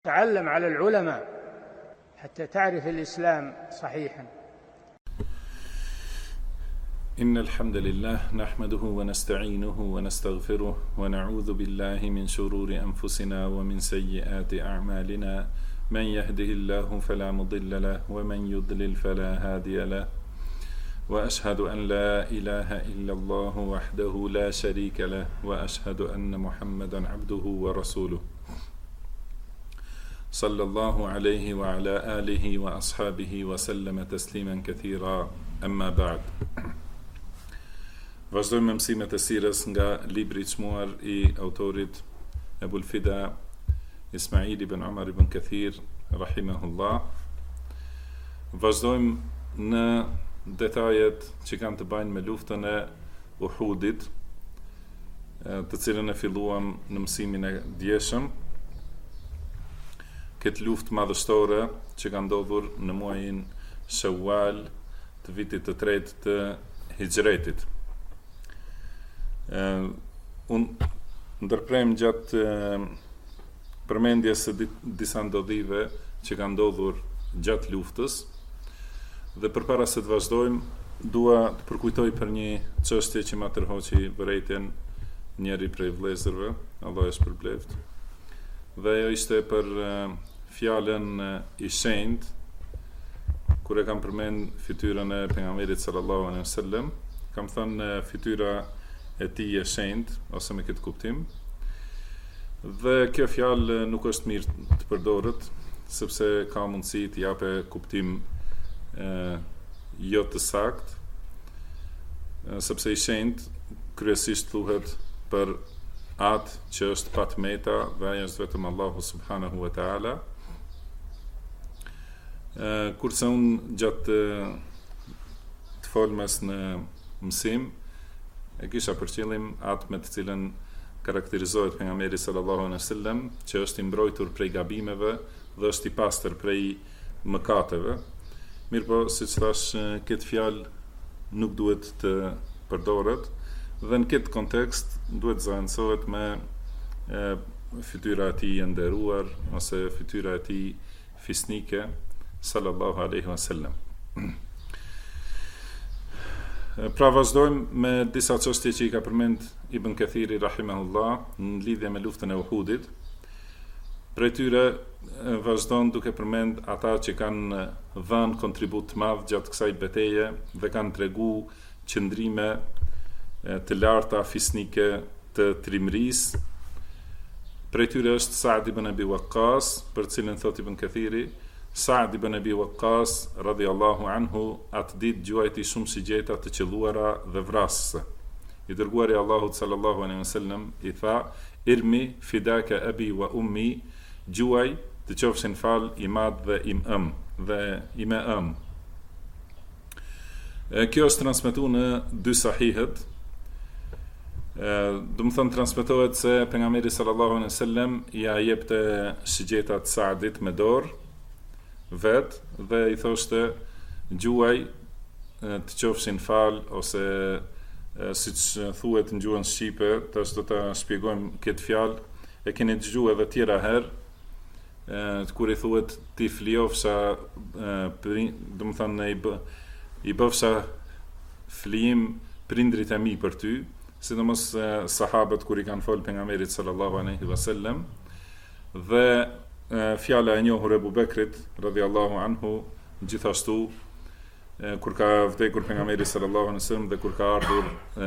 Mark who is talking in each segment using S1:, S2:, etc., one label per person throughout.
S1: تعلم على العلماء حتى تعرف الإسلام صحيحا.
S2: إن الحمد لله نحمده ونستعينه ونستغفره ونعوذ بالله من شرور أنفسنا ومن سيئات أعمالنا من يهده الله فلا مضل له ومن يضلل فلا هادي له وأشهد أن لا إله إلا الله وحده لا شريك له وأشهد أن محمدا عبده ورسوله صلى الله عليه وعلى آله وأصحابه وسلم تسليما كثيرا أما بعد. Vazhdojmë me mësimet e sirës nga libri I çmuar I autorit Ebul Fida Ismail ibn Umar ibn Kathir rahimahullah. Vazhdojmë në detajet që kanë të bëjnë me luftën e Uhudit, të cilën e filluam në mësimin e djeshëm. Këtë luftë madhështore që ka ndodhur në muajin Shawwal të vitit të tretë të Hijretit. Unë ndërprem gjatë përmendjes së disa ndodhive që ka ndodhur gjatë luftës, dhe përpara se të vazhdojmë dua të përkujtoj për një çështje që ma tërhoqi vërejtjen njëri prej vëllezërve, Allah e shpërbleft. Dhe ajo ishte për fjalën I shenjtë kur e kam përmend fytyrën e pejgamberit sallallahu alaihi wasallam. Kam thënë fytyra e tij e shenjtë ose me këtë kuptim. Dhe kjo fjalë nuk është mirë të përdoret sepse ka mundësi të japë kuptim jo të saktë, sepse I shenjtë kryesisht thuhet për atë që është pa tmeta dhe ai është vetëm Allahu subhanahu wa taala. Kurse unë gjatë të folmes në mësim e kisha për qëllim atë me të cilën karakterizohet pejgamberi sallallahu alaihi wasallam, që është I mbrojtur prej gabimeve dhe është I pastër prej mëkateve. Mirpo, siç thash, këtë fjalë nuk duhet të përdoret dhe në këtë kontekst duhet zëvendësohet me fytyra e tij e nderuar ose fytyra e tij fisnike sallallahu alaihi wasallam. Pra vazhdojmë me disa çështje që I ka përmend Ibn Kathiri rahimahullah në lidhje me luftën e Uhudit. Prej tyre vazhdon duke përmend ata që kanë dhënë kontribut të madh gjatë kësaj betejë dhe kanë treguar qëndrime të larta fisnike të trimërisë. Prej tyre është Sa'd ibn Abi Waqqas, për cilin thot Ibn Kathiri, Sa'd ibn Abi Waqqas radhiyallahu anhu atë ditë gjuajti shumë shigjeta të qelluara dhe vrasëse. I dërguari Allahut sallallahu alaihi wasallam I tha: "Irmi fidaka abi wa ummi", gjuaj të qofshin fal I madh dhe I me ëm. Kjo është transmetuar në dy sahihet. Do të thënë transmetohet se pejgamberi sallallahu alaihi wasallam ja jepte shigjetat Sa'dit me dorë vet dhe I thoshte gjuaj të qofshin fal, ose siç thuhet në gjuhën shqipe, tash do ta shpjegojmë këtë fjalë, e keni dëgjuar edhe tjera herë, kur I thuhet ti flijofsha, do të thënë I bëfsha flijim prindrit e mi për ty, sidomos sahabët kur I kanë folë pejgamberit sallallahu alaihi wasallam. Dhe fjala e njohur e Abu Bekrit radhiyallahu anhu gjithashtu kur ka vdekur pejgamberi sallallahu alaihi wasallam dhe kur ka ardhur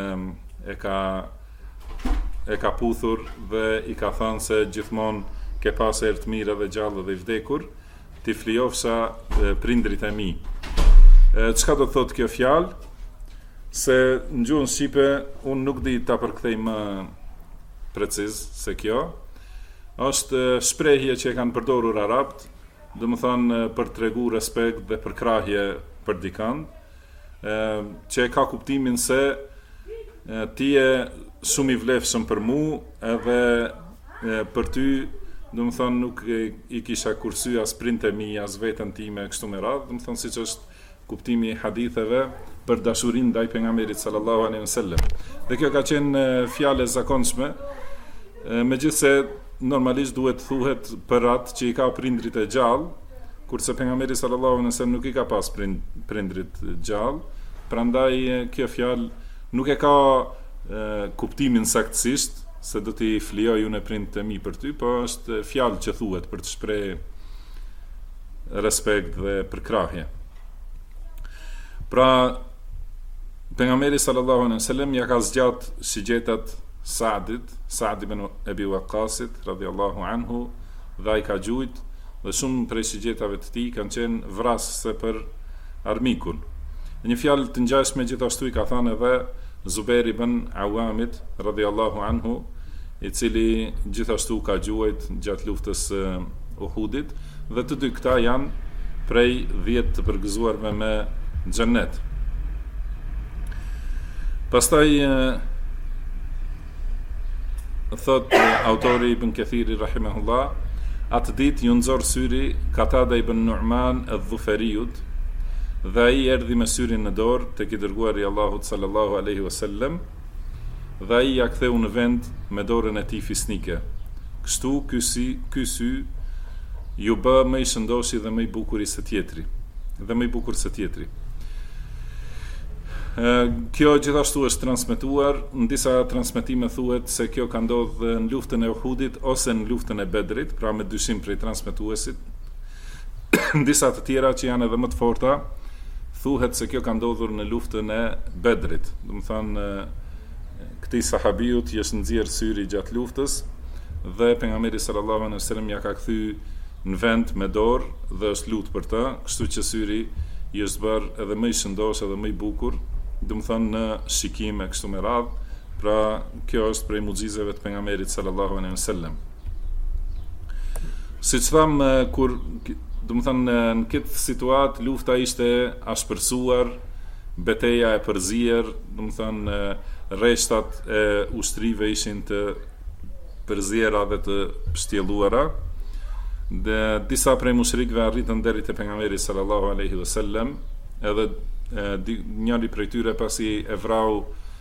S2: e ka puthur dhe I ka thënë se gjithmonë ke pas herë të mirë dhe gjallë dhe I vdekur, ti flijofsha prindrit e mi. Çka do të thotë kjo fjalë? Se në gjuhën shqipe unë nuk di ta përkthej më preciz se kjo. Është shprehje që e kanë përdorur arabët, domethënë për tregu respekt dhe për krahje për dikën, që e ka kuptimin se ti je shumë I vlefshëm për mua, edhe për ty, domethënë nuk I kisha kursy as prindë e mi, as veten time kështu me radhë, domethënë siç është kuptimi I haditheve për dashurinë ndaj pejgamberit sallallahu alaihi wasallam. Dhe kjo ka qenë fjalë e zakonshme, megjithse normalisht duhet thuhet për atë që i ka prindrit e gjallë, kurse pejgamberi sallallahu alaihi wasallam nuk i ka pas prindrit gjallë, prandaj kjo fjalë nuk e ka kuptimin saktësisht se do t'i flijoj unë e prindët e mi për ty, po është fjalë që thuhet për të shpreh respekt dhe përkrahje. Pra, pejgamberi sallallahu alaihi wasallam ja ka zgjat shigjetat Sa'd ibn Abi Waqqasit radhiyallahu anhu, dhe ai ka gjujt, dhe shumë prej shigjetave të tij kanë qenë vrasëse për armikun. Një fjalë të ngjashme gjithashtu i ka thënë edhe Zubair ibn Awamit radhiyallahu anhu, i cili gjithashtu ka gjuajt gjatë luftës Uhudit, dhe të dy këta janë prej 10 të përgëzuarve me xhennet. Pastaj thot autori Ibn Kathiri rahimahullah, atë ditë ju nxor syri Katada ibn Nu'man al-Dhufariut, dhe ai erdhi me syrin në dorë tek i dërguari i Allahut sallallahu alaihi wasallam, dhe ai ja ktheu në vend me dorën e tij fisnike. Kështu ky sy ju bë më i shëndoshi dhe më i bukur se tjetri. Kjo gjithashtu është transmetuar, në disa transmetime thuhet se kjo ka ndodhur në luftën e Uhudit ose në luftën e Bedrit, pra me dyshim prej transmetuesit. Në disa të tjera që janë edhe më të forta, thuhet se kjo ka ndodhur në luftën e Bedrit. Do të thonë këtij sahabiut i është nxjerr syri gjatë luftës dhe pejgamberi sallallahu alaihi wasallam ja ka kthy në vend me dorë dhe është lutur për të, kështu që syri i është bërë edhe më i shëndosh edhe më i bukur, do të thonë në shikim e kështu me radhë. Pra kjo është prej mucizeve të pejgamberit sallallahu alaihi wasallam. Siç tham, kur do të thonë në këtë situatë lufta ishte ashpërsuar, betejë e përzier, do të thonë rreshtat e ushtrive ishin të përziera dhe të shtjelluara. Dhe disa prej mushrikëve arritën deri te pejgamberi sallallahu alaihi wasallam, edhe njëri prej tyre pasi e vrau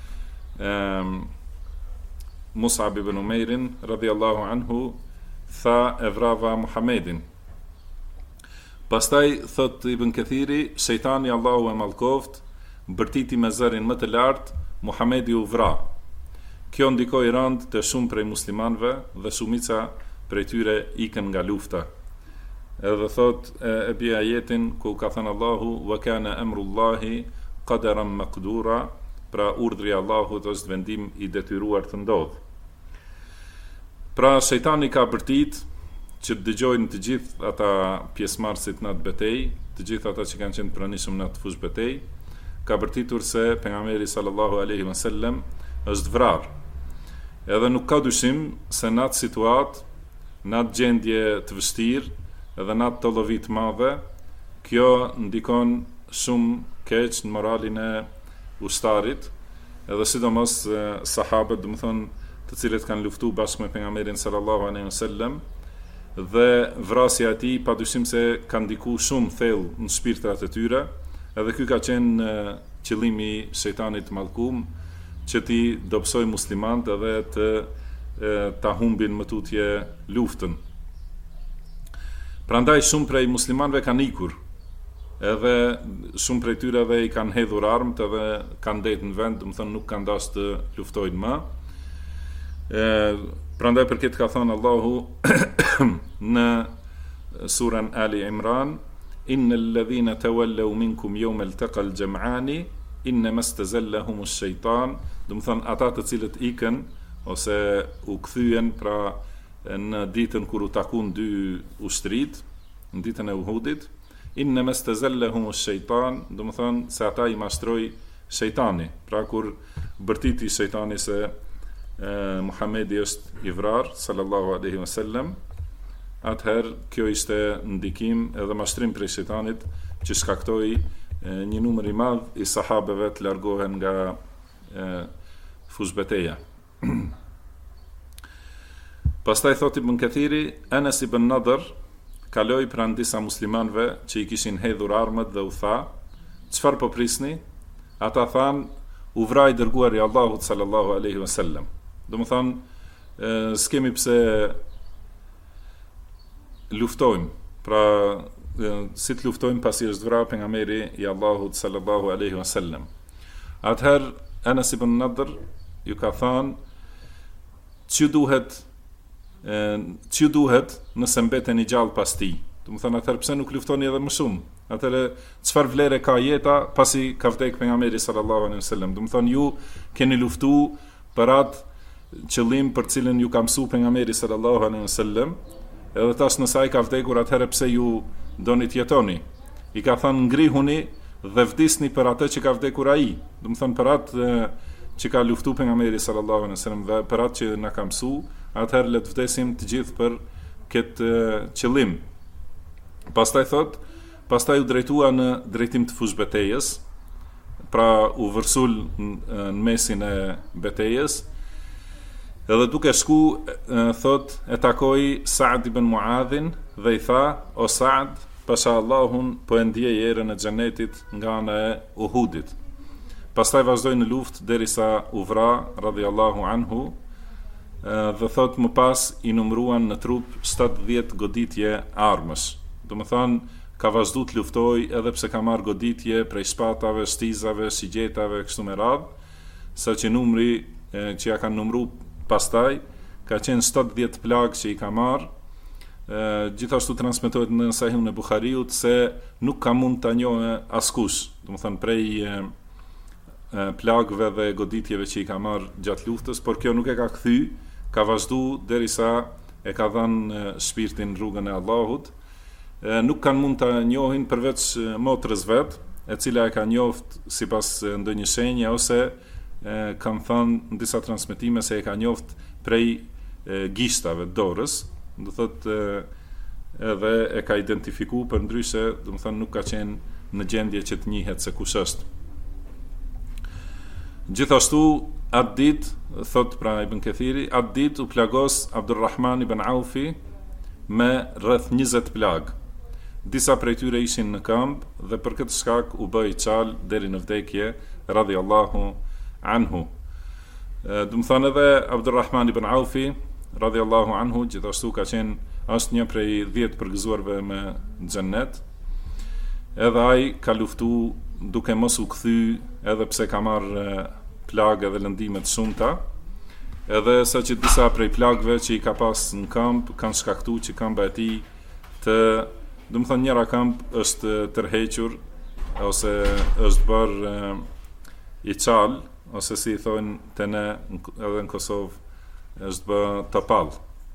S2: Mus'ab ibn Umairin radhiyallahu anhu, tha e vrava Muhamedin. Pastaj thot Ibn Kathiri, shejtani Allahu e mallkoft, bërtiti me zërin më të lartë, Muhamedi u vra. Kjo ndikoi rënd të shumë prej muslimanëve dhe shumica prej tyre ikën nga lufta. Edhe thot e bia ajetin ku ka thënë Allahu wa kana amrullahi qadaran maqdura, pra urdhri i Allahut është vendim i detyruar të ndodhë. Pra shejtani ka bërtit që të dëgjojnë të gjithë ata pjesëmarrësit në atë betejë, të gjithë ata që kanë qenë pranishëm në atë fush betejë, ka bërtitur se pejgamberi sallallahu alaihi wasallam është vrarë. Edhe nuk ka dyshim se në atë situatë, në atë gjendje të vështirë, edhe në atë të llovit madhe, kjo ndikon shumë keq në moralin e ushtarit, edhe sidomos sahabët, do të thonë, të cilët kanë luftuar bashkë me pejgamberin sallallahu alaihi wasallam, dhe vrasja e tij padyshim se ka ndikuar shumë thellë në shpirtrat e tyre, edhe ky ka qenë qëllimi i shejtanit të mallkuar, që ti dobësoj muslimanët edhe ta humbin më tutje luftën. Prandaj shumë prej muslimanëve kanë ikur, edhe shumë prej tyre edhe i kanë hedhur armët edhe kanë ndetë në vend, do të thonë nuk kanë dashur të luftojnë më. Prandaj për këtë ka thënë Allahu në surën Ali Imran, innal ladhina tawallaw minkum yawma altaqal jam'ani innama istazallahum ash-shaytan, do të thonë ata të cilët ikën ose u kthyen pra në ditën kur u takun dy ushtrit, në ditën e Uhudit, innama istazallahum ash-shaytan, do të thonë se ata i mashtroi shejtani, pra kur bërtiti shejtani se Muhamedi është i vrarë sallallahu alaihi wasallam, atëherë kjo ishte ndikim edhe mashtrim prej shejtanit që shkaktoi një numër i madh i sahabeve të largohen nga fushbeteja. Pastaj thot Ibn Kathiri, Anas ibn Nadr kaloi pranë disa muslimanëve që i kishin hedhur armët dhe u tha, çfarë po prisni? Ata thanë, u vraj dërguari i Allahut sallallahu alaihi wasallam. Do të thonë, s'kemi pse luftojmë. Pra si të luftojmë pasi është vrarë pejgamberi i Allahut sallallahu alaihi wasallam. Atëherë Anas ibn Nadr ju ka thënë çu duhet nëse mbeten i gjallë pas tij. Do të thonë atëherë pse nuk luftoni edhe më shumë? Atëherë çfarë vlere ka jeta pasi ka vdekur pejgamberi sallallahu alaihi wasallam? Do të thonë ju keni luftuar për atë qëllim për cilën ju ka mësuar pejgamberi sallallahu alaihi wasallam, edhe tash nëse ai ka vdekur, atëherë pse ju doni të jetoni? I ka thënë ngrihuni dhe vdisni për atë që ka vdekur ai. Do të thonë për atë që ka luftuar pejgamberi sallallahu alaihi wasallam dhe për atë që na ka mësuar, atëherë le të vdesim të gjithë për këtë qëllim. Pastaj u drejtua në drejtim të fush betejës, pra u vërsul në mesin e betejës, edhe duke shku, thot, e takoi Saad ibn Muadhin dhe i tha, o Saad, pasha Allahun, po e ndjej erën e xhenetit nga ana e Uhudit. Pastaj vazhdoi në luftë derisa u vra, radhiyallahu anhu, dhe thot më pas i numruan në trup 70 goditje armësh. Do më thonë, ka vazhdu të luftoj edhe pse ka marrë goditje prej shpatave, shtizave, shigjetave, kështu me radhë, sa që numri që ja kanë numru pastaj, ka qenë 70 plagë që i ka marrë. Gjithashtu transmetohet në Sahihun e Buhariut se nuk ka mund të njohë askush, do më thonë prej plagëve dhe goditjeve që i ka marrë gjatë luftës, por kjo nuk e ka kthy, ka vazhdu derisa e ka dhënë shpirtin rrugën e Allahut. Nuk kanë mund të njohin përveç motrës vet, e cila e ka njoft sipas ndonjë shenje, ose kanë thënë në disa transmetime se e ka njoft prej gishtave dorës, do thotë edhe e ka identifikuar, për ndryshe, do të thonë nuk ka qenë në gjendje që të njihet se kush është. Gjithashtu atë ditë, thot pra Ibn Kathiri, atë ditë u plagos Abdurrahman ibn Aufi me rreth 20 plagë. Disa prej tyre ishin në këmbë dhe për këtë shkak u bë i çal deri në vdekje, radhiyallahu anhu. Do të thonë edhe Abdurrahman ibn Aufi, radhiyallahu anhu, gjithashtu ka qenë është një prej 10 përgëzuarve me xhennet. Edhe ai ka luftu duke mos u kthy, edhe pse ka marrë plagë dhe lëndime të shumta. Edhe saqë disa prej plagëve që i ka pas në këmbë kanë shkaktuar që këmba e tij të, do të thonë njëra këmbë është tërhequr ose është bërë i çal, ose si i thonë te ne edhe në Kosovë është bërë topall.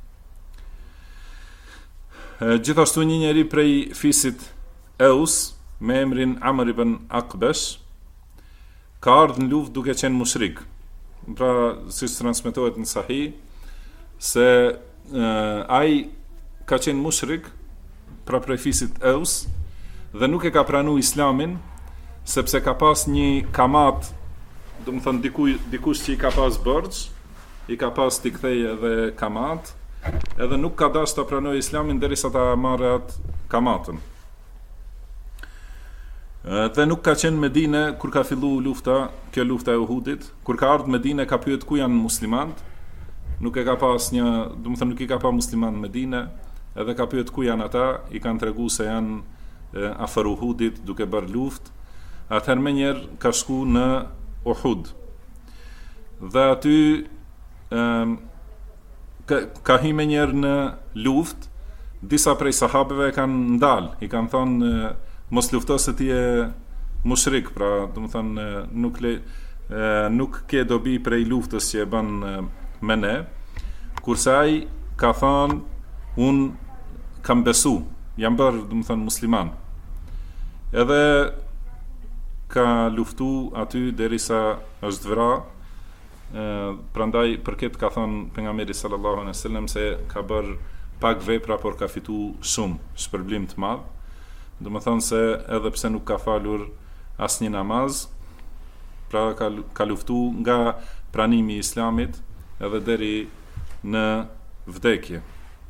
S2: Gjithashtu një njeri prej fisit Eus me emrin Amr ibn Aqbash ka ardhur në luftë duke qenë mushrik. Pra, siç transmetohet në Sahih, se ai ka qenë mushrik, pra prej fisit Eus, dhe nuk e ka pranuar Islamin, sepse ka pas një kamat, do të thonë dikush që i ka pas borxh, i ka pas t'i kthejë edhe kamat, edhe nuk ka dashur ta pranojë Islamin derisa ta marrë atë kamatën. Dhe nuk ka qenë Medine kur ka fillu lufta, kjo lufta e Uhudit. Kur ka ardhur Medine ka pyet ku janë muslimanët. Nuk e ka pas një, do të thonë nuk i ka pa musliman në Medine, edhe ka pyet ku janë ata, i kanë treguar se janë afër Uhudit duke bërë luftë. Atëherë menjëherë ka shku në Uhud. Dhe aty ka hi menjëherë në luftë, disa prej sahabeve kanë ndalë, i kanë thonë mos lufto se ti je mushrik, pra do të thonë nuk ke dobi prej luftës që e bën me ne, kurse ai ka thonë un kam besu, jam bërë do të thonë musliman. Edhe ka luftu aty derisa është vra, prandaj për këtë ka thonë pejgamberi sallallahu alaihi wasallam se ka bërë pak vepra por ka fitu shumë shpërblim të madh. Do më thonë se edhe pse nuk ka falur asnjë namaz, pra ka luftu nga pranimi i Islamit edhe deri në vdekje.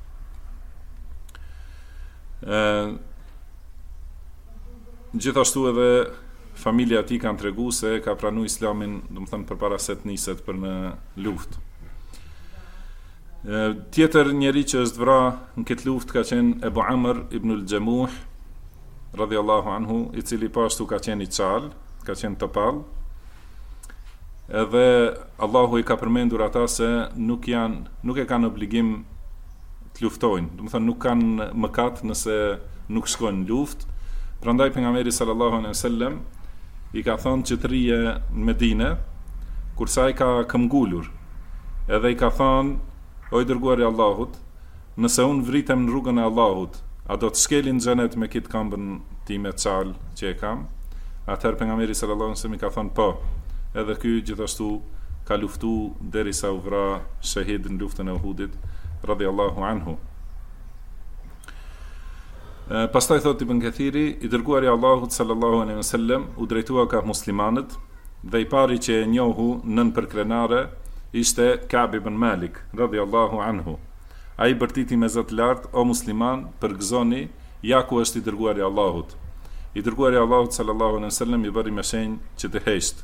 S2: Gjithashtu edhe familja e tij kanë treguar se ka pranuar Islamin, do të thënë përpara se të niset për në luftë. Tjetër njeri që është vra në këtë luftë ka qenë Ebu Amr ibn al-Jamuh radhiyallahu anhu, i cili pashtu ka qenë i qal, ka qenë topall. Edhe Allahu i ka përmendur ata se nuk e kanë obligim të luftojnë, do të thonë nuk kanë mëkat nëse nuk shkojnë në luftë. Prandaj pejgamberi sallallahu alaihi wasallam i ka thonë që të rije në Medinë, kurse ai ka këmbgulur. Edhe i ka thonë: o i dërguari i Allahut, nëse unë vritem në rrugën e Allahut, a do të shkelin në xhenet me këtë këmbën time çal që e kam? Atëherë pejgamberi sallallahu alaihi wasallam i ka thonë po. Edhe ky gjithashtu ka luftu derisa u vra shahid në luftën e Uhudit radhiyallahu anhu. Pastaj thot Ibn Kathiri, i dërguari i Allahut sallallahu alaihi wasallam u drejtua ka muslimanët, dhe i pari që e njohu nën përkrenare ishte Ka'b ibn Malik radhiyallahu anhu. Ai bërtiti me zot lart: o musliman, përgëzoni, ja ku është i dërguari i Allahut. I dërguari i Allahut sallallahu alaihi wasallam i bëri me shenjë që të hesht.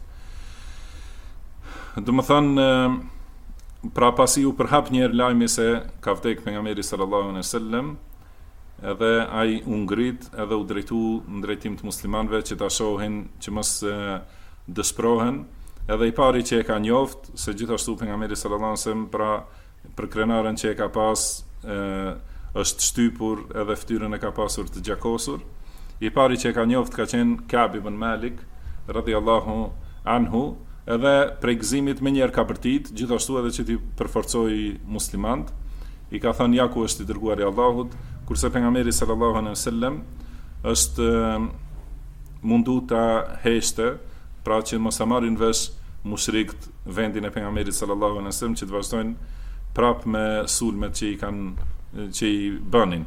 S2: Do të thonë, pra pasi u përhap një herë lajmi se ka vdek pejgamberi sallallahu alaihi wasallam, edhe ai u ngrit edhe u drejtu në drejtim të muslimanëve që ta shohin që mos dëshpërohen. Edhe i pari që e ka njoft se gjithashtu pejgamberi sallallahu alaihi wasallam pra për krenaren që e ka pas është shtypur edhe fytyrën e ka pasur të gjakosur. I pari që e ka njoft ka qenë Ka'b ibn Malik radhiyallahu anhu, edhe prej gëzimit me njerë ka bërtit, gjithashtu edhe që ti përforcoi muslimant. I ka thënë: ja ku është i dërguari i Allahut, kurse pejgamberi sallallahu alaihi wasallam është mundu ta heshte, pra që mos ta marrin vesh mushrikët vendin e pejgamberit sallallahu alaihi wasallam, që të vazhdojnë prap me sulmet që i bënin.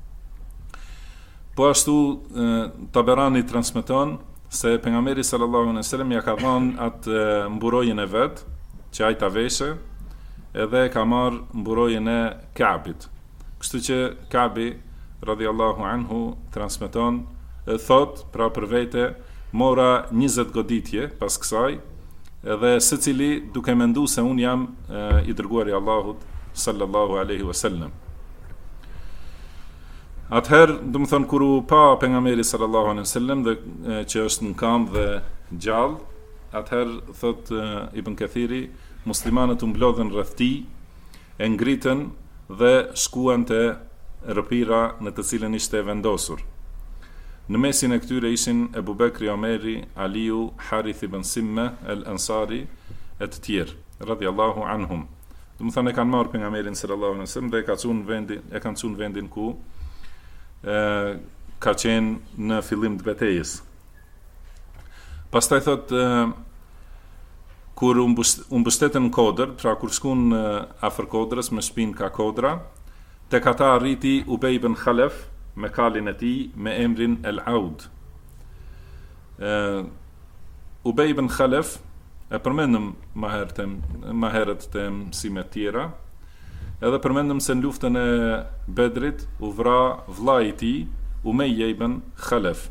S2: Po ashtu Taberani transmeton se pejgamberi sallallahu alaihi wasallam ja ka dhënë atë mburojën e vet që ai ta veshe, edhe ka marr mburojën e Ka'bit. Kështu që Ka'bi radhiyallahu anhu transmeton, thot pra për vete: mora 20 goditje pas kësaj, edhe secili duke menduar se un jam i dërguari i Allahut sallallahu alaihi wasallam. Atëherë, do të thonë, kur u pa pejgamberi sallallahu alaihi wasallam dhe që është në kam dhe gjallë, atëherë thot Ibn Kathiri, muslimanët u mblodhen rreth tij, e ngritën dhe shkuan te rrëpira në të cilën ishte vendosur. Në mesin e këtyre ishin Ebu Bekri, Omeri, Aliu, Harith ibn Simme, El Ansari e të tjerë, radhiyallahu anhum. Do të thonë e kanë marrë pejgamberin sallallahu alaihi wasallam dhe e kanë çunë vendin ku ka qenë në fillim të betejës. Pastaj thot, kur u mbështetën në Kodër, pra kur shkuan afër Kodrës me shpinë ka Kodra, tek ata arriti Ubej ibn Khalaf me kalin e tij me emrin El Aud. Ubej ibn Khalaf e përmendëm më herët të mësimet tjera, edhe përmendëm se në luftën e Bedrit u vra vllai i tij Umayya ibn Khalaf.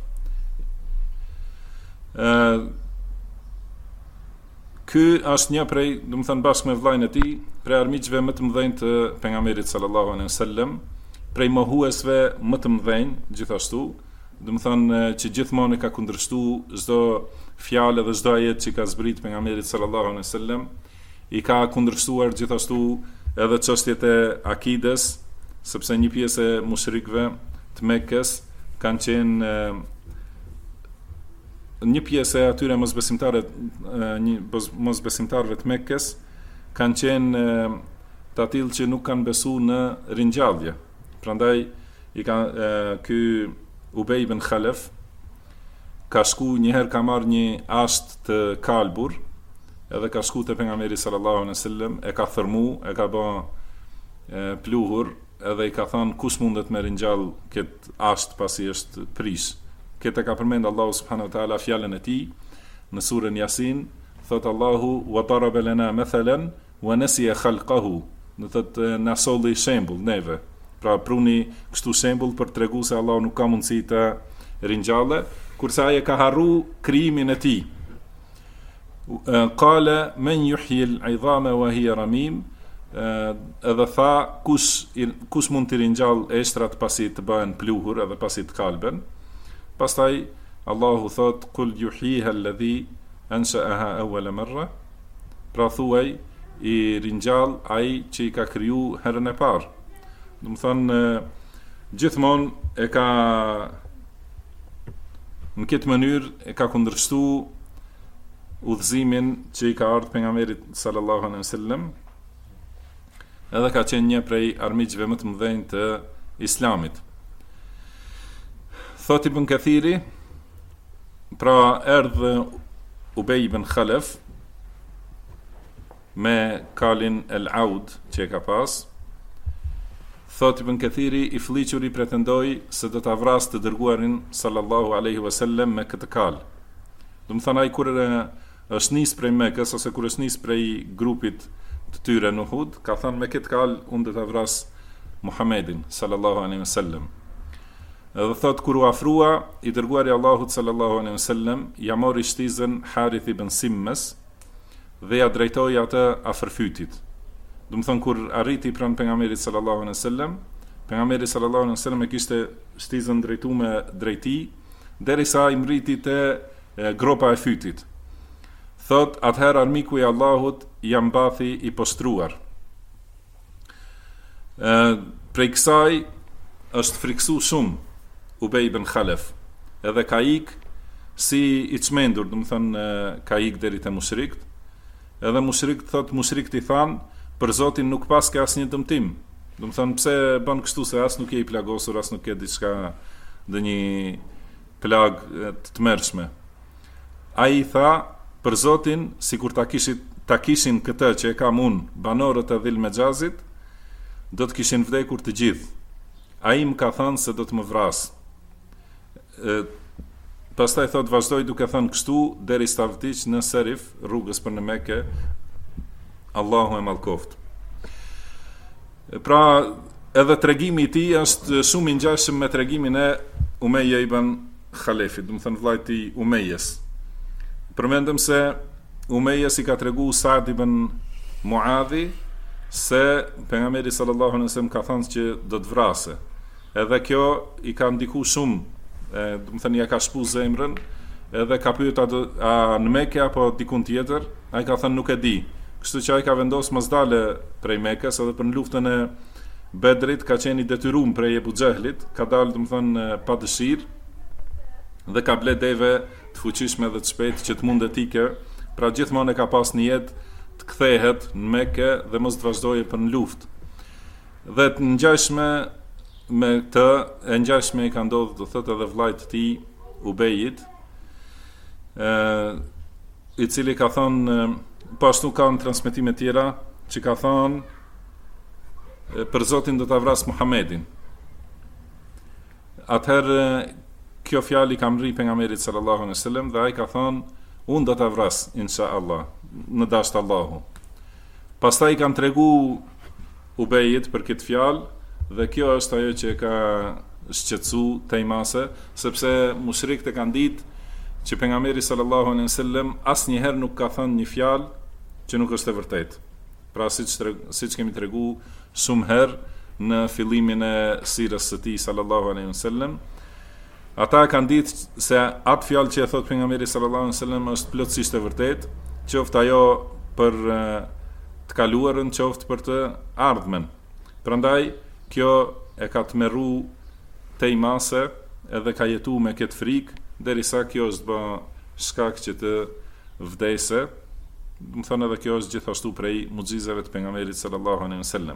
S2: Ky është një prej, do të thënë bashkë me vllajën e tij, prej armiqve më të mëdhenj të pejgamberit sallallahu alaihi wasallam, prej mohuesve më të mëdhenj gjithashtu, do të thënë që gjithmonë ka kundërshtuar çdo fjalë dhe çdo ajet që ka zbrit pejgamberit sallallahu alaihi wasallam, i ka kundërshtuar gjithashtu edhe çështjet e akides, sepse një pjesë e mushrikëve të Mekkës kanë qenë një pjesë e atyre mosbesimtarëve të Mekkës kanë qenë të atill që nuk kanë besu në ringjallje. Prandaj ky Ubej ibn Khalaf ka shku njëherë, ka marrë një asht të kalbur, edhe ka shku te pejgamberi sallallahu alaihi wasallam, e ka thërmu, e ka bë pluhur, edhe i ka thënë kush mundet me ringjall kët asht pasi është prish. Këtë ka përmend Allahu subhanahu wa taala fjalën e tij në surën Yasin, thot Allahu: wa daraba lana mathalan wa nasiya khalqahu. Do të na solli shembull neve. Pra pruni kështu shembull për t'tregu se Allahu nuk ka mundësi të ringjalle, kurse ai ka harru krijimin e tij. Qala man yuhyi al-'idhama wa hiya ramim, edhe tha kush mund të ringjall eshtrat pasi të bëhen pluhur edhe pasi të kalben. Pastaj Allahu thot kul yuhiha alladhi ansha'aha awwala marra, pra thuaj i ringjall ai që i ka kriju herën e parë. Do të thonë gjithmonë e ka në këtë mënyrë e ka kundërshtu udhëzimin që i ka ardhur pejgamberit sallallahu alaihi wasallam, edhe ka qenë një prej armiqve më të mëdhenj të Islamit. Thot Ibn Kathiri, pra erdhë Ubej ibn Khalaf me kalin El Aud që e ka pas. Thot Ibn Kathiri, i fliquri pretendoi se do ta vrasë të dërguarin sallallahu alaihi wasallam me këtë kal. Do të thonë ai kur është nis prej Mekës ose kur është nis prej grupit të tyre në Uhud, ka thënë me këtë kal unë do ta vras Muhammedin sallallahu alaihi wasallam. Edhe thot kur u afrua i dërguari Allahut sallallahu alaihi wasallam, ja mori shtizën Harith ibn Simmes dhe ja drejtoi atë afër fytit. Do të thonë kur arriti pranë pejgamberit sallallahu alaihi wasallam, pejgamberi sallallahu alaihi wasallam e kishte shtizën drejtuar me drejti derisa i mriti te gropa e fytit. Thot atëherë armiku i Allahut ja mbathi i postruar. Prej kësaj është friksu shumë Ubej ibn Khalaf, edhe ka ik si i çmendur, do të thonë ka ik deri te mushrikt, edhe mushrikt thot mushrikti than për Zotin nuk paske asnjë dëmtim. Do të thonë pse bën kështu se as nuk je i plagosur, as nuk ke diçka ndonjë plag të tmerrshme. Ai tha për Zotin sikur ta kishin këtë që e kam unë, banorët e Dhil Mexhazit, do të kishin vdekur të gjithë. Ai më ka thënë se do të më vrasë. Pastaj thot vazhdoi duke thënë kështu deri sa vdiq në Serif, rrugës për në Mekë, Allahu e mallkoft. Pra edhe tregimi i tij është shumë i ngjashëm me tregimin e Umayya ibn Khalafit, do të thënë vllajt i Umayjes. Përmendëm se Umayjes i ka tregu Sa'd ibn Muadhi se pejgamberi sallallahu alaihi wasallam ka thënë që do të vrasë. Edhe kjo i ka ndikuar shumë, do të thënë ja ka shpu zemrën, edhe ka pyet a në Mekë apo dikun tjetër, ai ka thënë nuk e di. Kështu që ai ka vendosur mos dalë prej Mekës, edhe për në luftën e Bedrit ka qenë i detyruar prej Ebu Xehlit, ka dalë do të thënë pa dëshirë dhe ka ble deve të fuqishme dhe të shpejtë që të mundet ikë, pra gjithmonë e ka pas në jetë të kthehet në Mekë dhe mos të vazhdojë për në luftë. Dhe të ngjashme me këtë, e ngjashme i ka ndodhur do thotë edhe vllajt të tij Ubejit, i cili ka thonë, ashtu kanë transmetime tjera që ka thonë për Zotin do ta vras Muhammedin. Atëherë kjo fjalë ka mri pejgamberit sallallahu alaihi wasallam dhe ai ka thonë unë do ta vras inshallah në dasht Allahu. Pastaj kanë tregu Ubejit për këtë fjalë dhe kjo është ajo që ka shqetësu Tejmase, sepse mushrikët e kanë ditë që pejgamberi sallallahu alaihi wasallam asnjëherë nuk ka thënë një fjalë që nuk është e vërtetë. Pra siç kemi tregu shumë herë në fillimin e sirës së tij sallallahu alaihi wasallam, ata kanë ditë se atë fjalë që e thot pejgamberi sallallahu alaihi wasallam është plotësisht e vërtetë, qoftë ajo për të kaluarën, qoftë për të ardhmen. Prandaj kjo e ka tmerru Tejmase edhe ka jetu me këtë frikë derisa kjo është bë shkak që të vdese. Më thonë edhe kjo është gjithashtu prej mucjizave të pejgamberit sallallahu alaihi wasallam.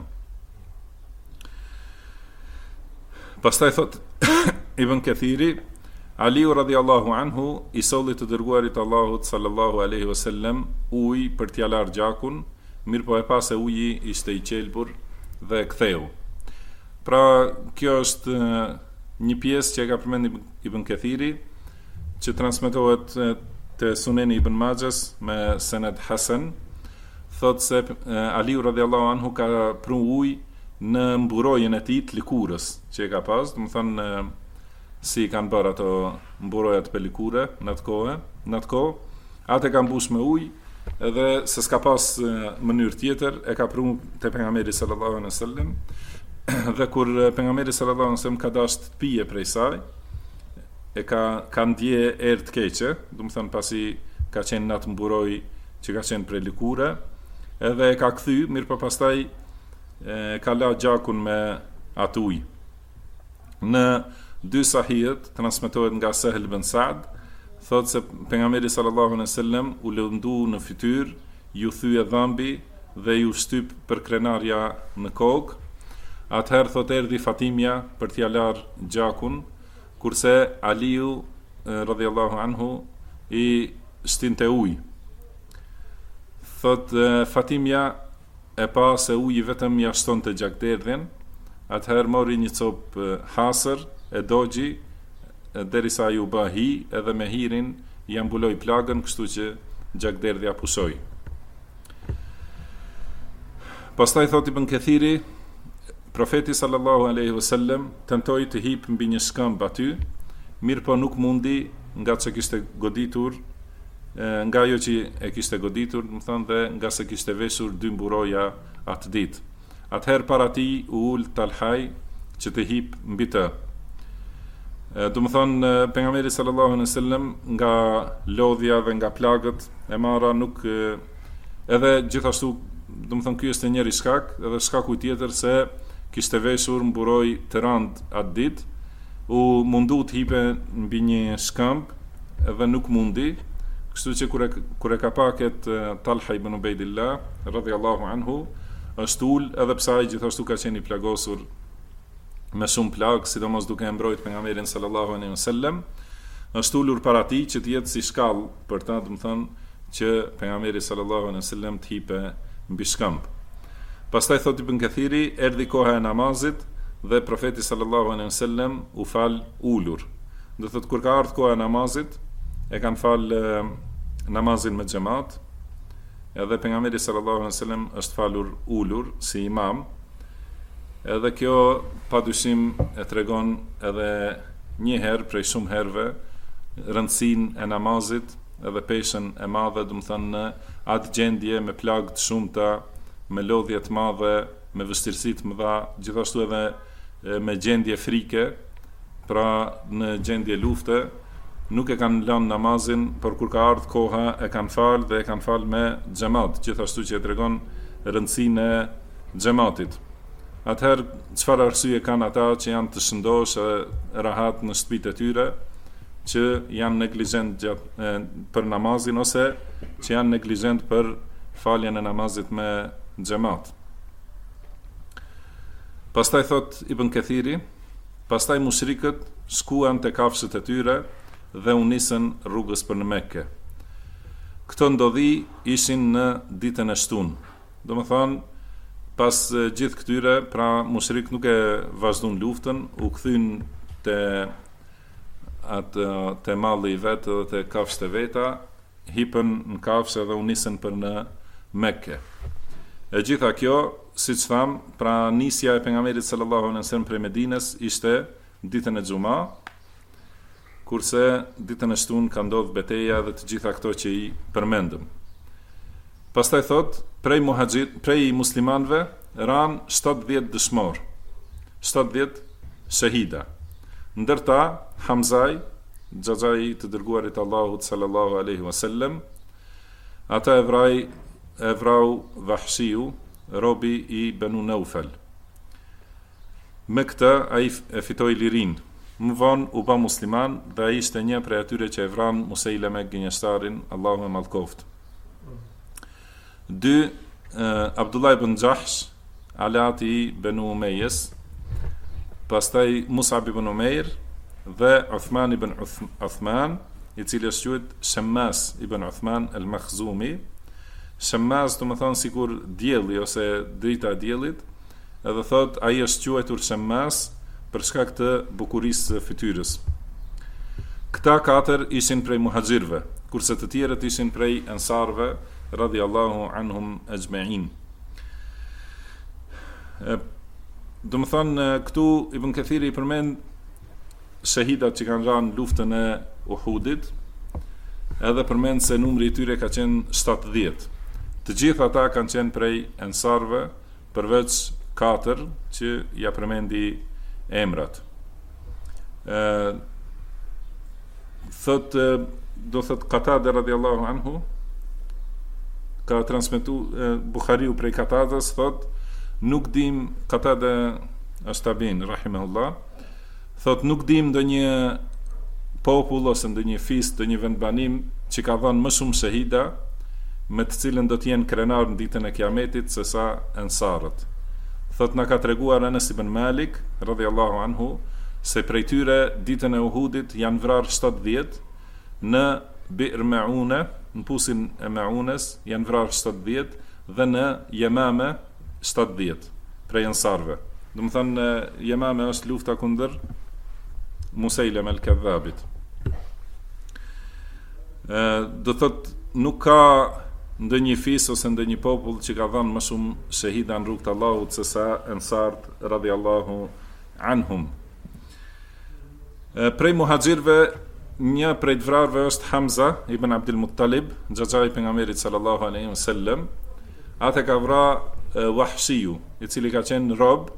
S2: Pastaj thot Ibn Kathiri, Aliu radhiyallahu anhu i solli të dërguarit Allahut sallallahu alaihi wasallam ujë për t'ia larë gjakun, mirëpo e pas se uji ishte i qelbur dhe ktheu. Pra kjo është një pjesë që e ka përmendur Ibn Kathiri, që transmetohet te Suneni Ibn Majahs me sened hasan, thot se Aliu radhiyallahu anhu ka pru ujë në mburojën e tij të likurës që e ka pas, do të thonë si kanë bërë ato mburojat për likure në atë kohë, atë kanë mbush me ujë edhe se s'ka pas mënyrë tjetër, e ka pru te pejgamberi sallallahu alaihi wasallam. Dhe kur pejgamberi sallallahu alaihi wasallam ka dashur të pije prej saj, e ka ndje erë të keqe, do të thënë pasi ka qenë natë mburoj që ka qenë prej lëkure, edhe e ka kthy, mirë pa pastaj ka la gjakun me atë ujë. Në dy sahihet transmetohet nga Sahel ibn Sa'd, thotë se pejgamberi sallallahu alaihi wasallam u lëndu në fytyrë, ju thye dhambi dhe ju shtyp për krenarja në kokë. Atëherë thotë erdhi Fatimja për t'ia larë gjakun, kurse Aliu radhiyallahu anhu i shtinte ujë. Thotë Fatimja e pa se uji vetëm ja shtonte gjakderdhjen, atëherë mori një copë hasër e dogji derisa ju bë hi, edhe me hirin i ambuloi plagën, kështu që gjakderdhja pushoi. Pastaj thotë Ibn Kathiri, profeti sallallahu alaihi wasallam tentoi të hip mbi një shkëmb aty, mirë po nuk mundi nga që kishte goditur, nga ajo që e kishte goditur, më thënë, dhe nga se kishte veshur 2 mburoja atë ditë. Atëherë para tij u ul Talhaj që të hip mbi të. Do më thënë, pejgamberi sallallahu alaihi wasallam nga lodhja dhe nga plagët e marra nuk edhe gjithashtu, do më thënë, ky është njëri shkak, edhe shkaku tjetër se kishte veshur mburoj të rand atë ditë, u mundu të hipe mbi një shkëmb edhe nuk mundi, kështu që kur e ka paket Talha ibn Ubaidillah radhiyallahu anhu, është ul edhe pse ai gjithashtu ka qenë i plagosur me shumë plag, sidomos duke e mbrojtur pejgamberin sallallahu alaihi wasallam, është ulur para tij që të jetë si shkallë për ta, do të thënë, që pejgamberi sallallahu alaihi wasallam të hipe mbi shkëmb. Pastaj thot Ibn Kathiri, erdhi koha e namazit dhe profeti sallallahu alaihi wasallam u fal ulur. Do thot kur ka ardhur koha e namazit, e kanë fal namazin me xhamat, edhe pejgamberi sallallahu alaihi wasallam është falur ulur si imam. Edhe kjo padyshim e tregon edhe një herë prej shumë herëve rëndësinë e namazit edhe peshën e madhe, do të thënë, në atë gjendje me plagë të shumta, me lodhje të madhe, me vështirësi të mëdha, gjithashtu edhe me gjendje frike, pra në gjendje lufte, nuk e kanë lënë namazin, por kur ka ardhur koha e kanë falë dhe e kanë falë me xhamat, gjithashtu që e tregon rëndësinë e xhamatit. Atëherë, çfarë arsye kanë ata që janë të shëndosh e rahat në shtëpitë e tyre, që janë neglizhent për namazin, ose që janë neglizhent për faljen e namazit me xhamat. Pastaj thot Ibn Kathiri, pastaj mushrikët shkuan te kafshët e tyre dhe u nisën rrugës për në Mekke. Këto ndodhi ishin në ditën e shtunë. Do më thonë, pas gjithë këtyre, pra mushrik nuk e vazhdon luftën, u kthyn te malli i vetë dhe te kafshët e veta, hipën në kafshë dhe u nisën për në Mekke. E gjitha kjo, siç tham, pra nisja e pejgamberit sallallahu alaihi wasallam prej Medinës ishte ditën e xumë, kurse ditën e shtunë ka ndodhur betejë dhe të gjitha këto që i përmendëm. Pastaj thot, prej muslimanëve ran 70 dëshmor, 70 shahida. Ndërta Hamzaj, xhaxhai të dërguarit Allahut sallallahu alaihi wasallam, ata e vrau Vahshiu, robi i Banu Naufal. Me këtë ai e fitoi lirin. Më vonë u bë musliman dhe ai ishte një prej atyre që e vran Musaileme gënjeshtarin, Allahu e mallkoft. 2. Abdullah ibn Jahsh, alati i Banu Umayjes, pastaj Mus'ab ibn Umair dhe Uthman ibn Uthman, i cili është quajtur Shammas ibn Uthman al-Makhzumi. Shammas, do të thonë sikur dielli ose drita e diellit, edhe thot ai është quajtur Shammas për shkak të bukurisë së fytyrës. Këta 4 ishin prej muhaxhirëve, kurse të tjerët ishin prej ansarëve radhiyallahu anhum ajma'in. Do të thonë këtu Ibn Kathiri përmend shahidat që kanë rënë luftën e Uhudit, edhe përmend se numri I tyre ka qenë 70. Të gjithë ata kanë qenë prej ensarve, përveç 4 që ja përmendi emrat. Do thot Qatada radhiyallahu anhu ka transmetu Buhariu prej Qatadas, thot nuk dim, Qatada Ashtabin rahimahullah, thot nuk dim ndonjë popull ose ndonjë fis, ndonjë vendbanim që ka dhënë më shumë shahida, me të cilën do të jenë krenar në ditën e Kiametit se sa ensarët. Thot na ka treguar Anas ibn Malik radhiyallahu anhu se prej tyre ditën e Uhudit janë vrarë 70, në Bi'r Mauna, në pusin e Maunes janë vrarë 70 dhe në Yamama 70 prej ensarëve. Do të thënë Yamama është lufta kundër Musailama al-Kadhabit. Do thot nuk ka ndonjë fis ose ndonjë popull që ka dhënë më shumë shahida në rrugt të Allahut se sa ensart radhiyallahu anhum. Prej muhaxhirëve një prej të vrarëve është Hamza ibn Abdul Muttalib, xhaxhai pejgamberit sallallahu alaihi wasallam. Atë ka vrarë Wahshiu, I cili ka qenë rob,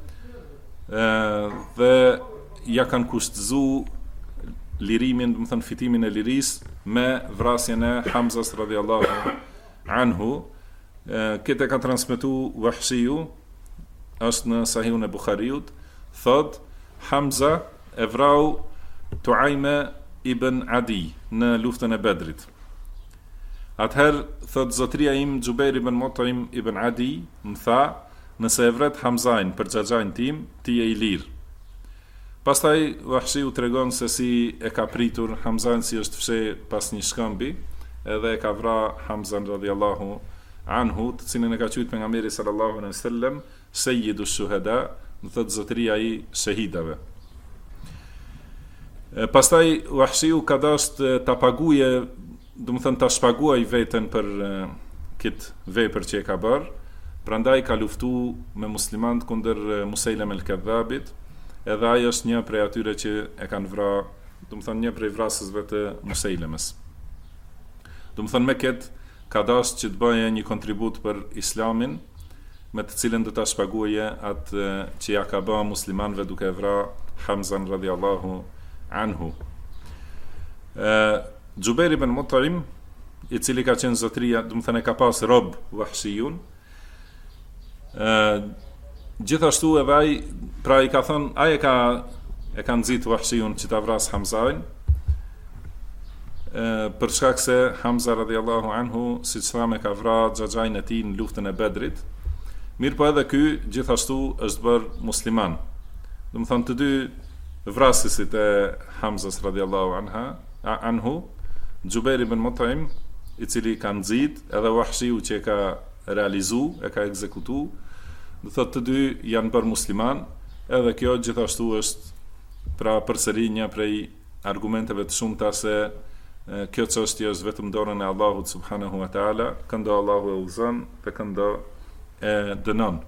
S2: dhe ja kanë kushtëzu lirimin, do të thënë fitimin e lirisë me vrasjen e Hamzas radhiyallahu anhu. Këtë ka transmetu Wahshiu, është në Sahihun e Buhariut, thot Hamza e vrau Tuajme ibn Adi në luftën e Bedrit. Atëherë thot zotria im Xubeir ibn Mut'im ibn Adi më tha, nëse e vret Hamzain për xhaxhain tim, ti je I lirë. Pastaj Wahshiu tregon se si e ka pritur Hamzain, si është fshe pas një shkëmbi, edhe e ka vra Hamzan radhiyallahu anhu, të cilin e ka qujtë pejgamberi sallallahu alaihi wasallam sayyidu shuhada, do thot zotria I shahidave. Pastaj Wahshiu ka dashur ta paguje, do të thënë ta shpaguaj veten për këtë vepër që e ka bërë. Prandaj ka luftu me muslimanët kundër Musailama al-Kadhabit, edhe ai është një prej atyre që e kanë vrarë, do të thënë një prej vrasësve të Musailamës. Do të thënë me këtë ka dashur që të bëjë një kontribut për Islamin, me të cilën do ta shpaguaje atë që ja ka bërë muslimanëve duke vrarë Hamzan radhiyallahu anhu. Xubeir ibn Mut'im, I cili ka qenë zotria, do të thënë ka pas rob Wahshiun, gjithashtu edhe ai, pra I ka thënë, ai e ka nxit Wahshiun që ta vras Hamzain, për shkak se Hamza radhiyallahu anhu, siç thamë, ka vrarë xhaxhain e tij në luftën e Bedrit. Mirë po edhe ky gjithashtu është bërë musliman. Do të thënë të dy vrasësit e Hamzas radhiyallahu anhu, Xubeir ibn Mut'im, I cili ka nxit, edhe Wahshiu që e ka realizu, e ka ekzekutu, do thotë të dy janë bërë musliman, edhe kjo gjithashtu është pra përsëri një prej argumenteve të shumta se kjo çështje është vetëm dorën e Allahut subhanahu wa taala, këndo Allahu e udhëzon dhe këndo e dënon.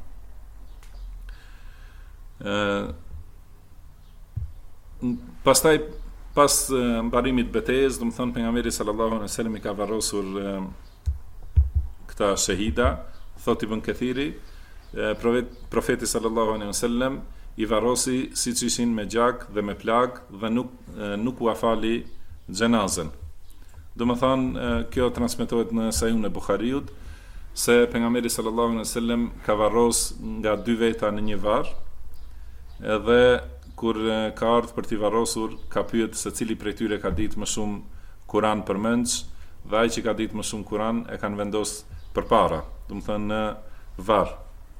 S2: Pastaj pas mbarimit betejës, do të thonë pejgamberi sallallahu alaihi wasallam I ka varrosur këta shahida, thot Ibn Kathiri, profeti sallallahu alaihi wasallam I varrosi siç ishin me gjak dhe me plag dhe nuk u afali xhenazën. Do të thonë kjo transmetohet në Sahihun e Buhariut se pejgamberi sallallahu alaihi wasallam ka varros nga 2 veta në një varr, edhe kur ka ardhur për t'i varrosur, ka pyet se cili prej tyre ka ditë më shumë Kur'an përmendsh, dhe ai që ka ditë më shumë Kur'an e kanë vendosur përpara, do të thënë në varr.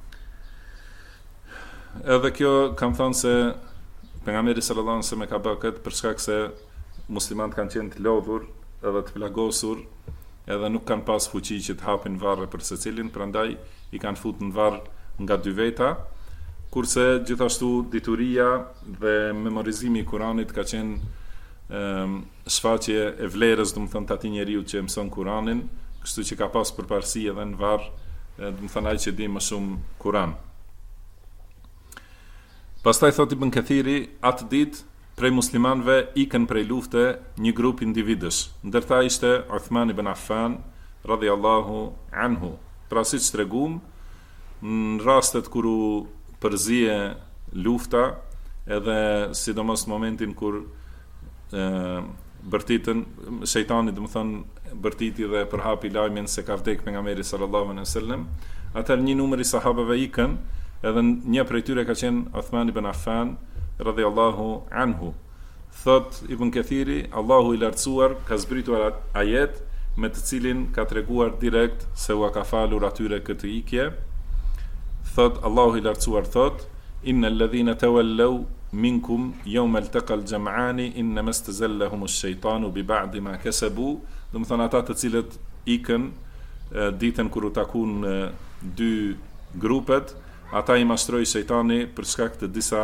S2: Edhe kjo kam thënë se pejgamberi sallallahu alaihi wasallam ka bërë këtë për shkak se muslimanët kanë qenë të lodhur edhe të plagosur, edhe nuk kanë pas fuqi që të hapin varre për secilin, prandaj I kanë futur në varr nga 2 veta. Kurse gjithashtu dituria dhe memorizimi I Kuranit ka qenë shfaqje e vlerës, do të thënë atij njeriu që mëson Kuranin, kështu që ka pas përparësi edhe në varr, do të thënë ai që di më shumë Kuran. Pastaj thot Ibn Kathiri, atë ditë prej muslimanëve ikën prej lufte një grup individësh, ndërta ishte Uthman ibn Affan radhiyallahu anhu. Pra siç tregum, në rastet kur u përzije lufta, edhe sidomos në momentin kur bërtitën shejtani, domethënë bërtiti dhe përhapi lajmin se ka vdek pejgamberi sallallahu alaihi wasallam, atëherë një numër i sahabeve ikën, edhe një prej tyre ka qenë Uthman ibn Affan radhiyallahu anhu. Thot Ibn Kathiri, Allahu i lartësuar ka zbritur ajet me të cilin ka treguar direkt se u ka falur atyre këtë ikje. Thot Allahu i lartësuar thot: Innal ladhina tawallaw minkum yawma altaqal jam'ani inma istazallahum ash-shaytanu bi ba'di ma kasabu. Do të thonë ata të cilët ikën ditën kur u takun dy grupet, ata i mashtroi shejtani për shkak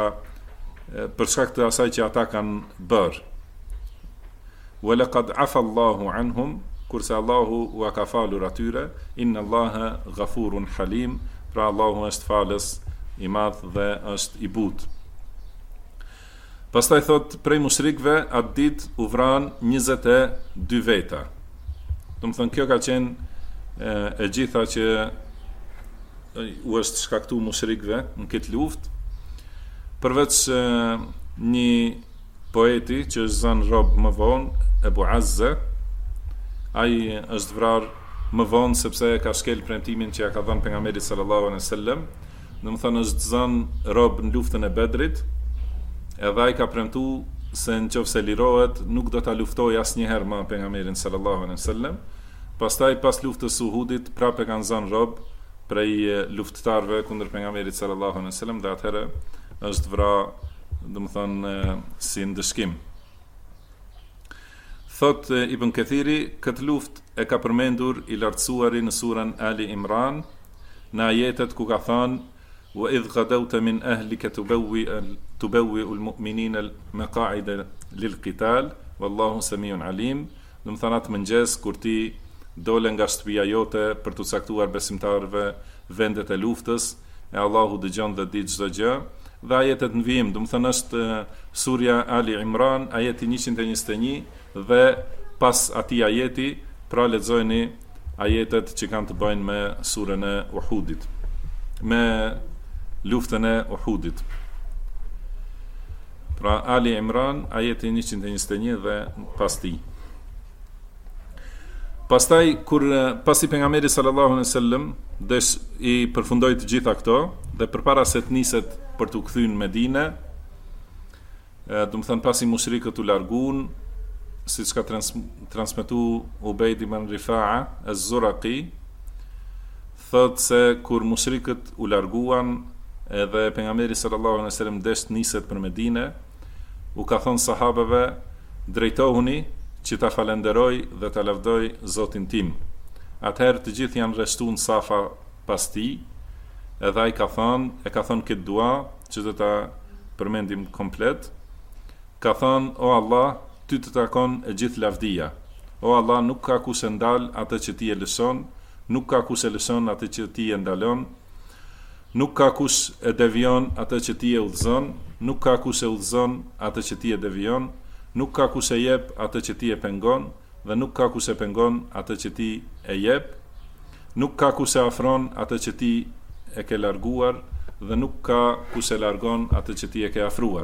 S2: të asaj që ata kanë bërë. Wa laqad afa Allahu anhum, kurse Allahu u ka falur atyre, inna Allaha ghafurun halim, pra Allahu është falës i madh dhe është i butë. Pastaj thot, prej mushrikëve atë ditë u vran 22 veta. Do të thonë kjo ka qenë e gjitha që u është shkaktuar mushrikëve në këtë luftë, përveç një poeti që është zënë rob më vonë, Ebu Azze. Ai është vrarë më vonë sepse ka shkel premtimin që ja ka dhënë pejgamberi sallallahu alaihi wasallam. Domethënë është zënë rob në luftën e Bedrit, edhe ai ka premtuar se nëse lirohet nuk do ta luftojë asnjëherë më pejgamberin sallallahu alaihi wasallam. Pastaj pas luftës së Uhudit prapë kanë zënë rob prej luftëtarëve kundër pejgamberit sallallahu alaihi wasallam, dhe atëherë është vrarë, domethënë si ndëshkim. Thot Ibn Kathiri, këtë luftë e ka përmendur i lartësuari në surën Ali Imran, në ajetet ku ka thënë: "Wa idh ghadawta min ahlika tubawwi'u al-mu'minina al-maqa'ida lil-qital, wallahu samiun alim." Do të thonë atë mëngjes kur ti dole nga shtëpia jote për të caktuar besimtarëve vendet e luftës, e Allahu dëgjon dhe di çdo gjë. Dhe ajetet në vijim, do të thonë është surja Ali Imran, ajeti 121, dhe pas atij ajeti pra lexojeni ajetet që kanë të bëjnë me surën e Uhudit, me luftën e Uhudit. Pra Ali Imran, ajeti 121 dhe pas tij. Pastaj kur pasi pejgamberi sallallahu alaihi wasallam i përfundoi të gjitha këto dhe përpara se të niset për të kthyer në Medinë, do të thënë pasi mushrikët u larguan, siç ka transmetuar Ubejd ibn Rifa'a az-Zuraqi, thot se kur mushrikët u larguan edhe pejgamberi sallallahu alaihi wasallam desh niset për Medinë, u ka thënë sahabeve: drejtohuni që ta falenderoj dhe ta lavdoj Zotin tim. Atëherë të gjithë janë rreshtuar në safa pas tij, edhe ai ka thënë këtë dua që do ta përmendim komplet. Ka thënë: o Allah, ty të takon e gjithë lavdia. O Allah, nuk ka kush e ndal atë që ti e lëshon, nuk ka kush e lëshon atë që ti e ndalon, nuk ka kush e devion atë që ti e udhëzon, nuk ka kush e udhëzon atë që ti e devion, nuk ka kush e jep atë që ti e pengon, dhe nuk ka kush e pengon atë që ti e jep, nuk ka kush e afron atë që ti e ke larguar, dhe nuk ka kush e largon atë që ti e ke afruar.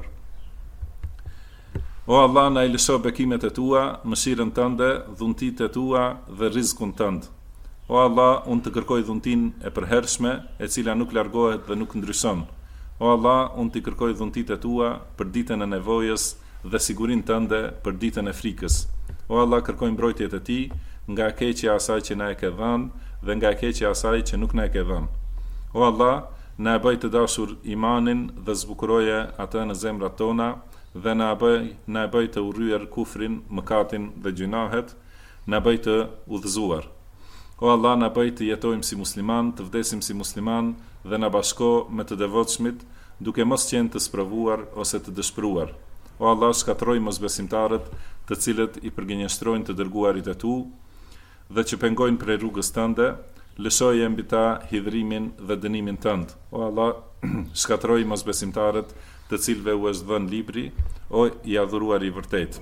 S2: O Allah, na i lësho bekimet e tua, mëshirën tënde, dhuntitë e tua dhe rizkun tënd. O Allah, unë të kërkoj dhuntin e përhershme, e cila nuk largohet dhe nuk ndryshon. O Allah, unë të kërkoj dhuntitë e tua për ditën e nevojës dhe sigurin tënde për ditën e frikës. O Allah, kërkoj mbrojtjet e ti nga e keqja asaj që na e ke dhënë dhe nga e keqja asaj që nuk na e ke dhënë. O Allah, na e bëj të dashur imanin dhe zbukuroje atë në zemrat tona, dhe na e bëj të urryer kufrin, mëkatin dhe gjunahet, na bëj të udhëzuar. O Allah, na bëj të jetojmë si musliman, të vdesim si musliman, dhe na bashko me të devotshmit, duke mos qenë të sprovuar ose të dëshpëruar. O Allah, shkatroj mosbesimtarët, të cilët i përgënjeshtrojnë të dërguarit e tu, dhe që pengojnë prej rrugës tënde, lëshoje mbi ta hidhrimin dhe dënimin tënd. O Allah, shkatroj mosbesimtarët të cilëve u është dhënë libri, o i adhuruar i vërtet.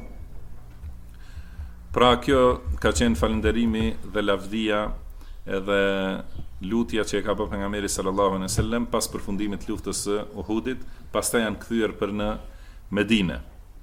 S2: Pra kjo ka qenë falënderimi dhe lavdia edhe lutja që e ka bërë pejgamberi sallallahu alejhi wasallam pas përfundimit të luftës së Uhudit, pastaj janë kthyer për në Medinë.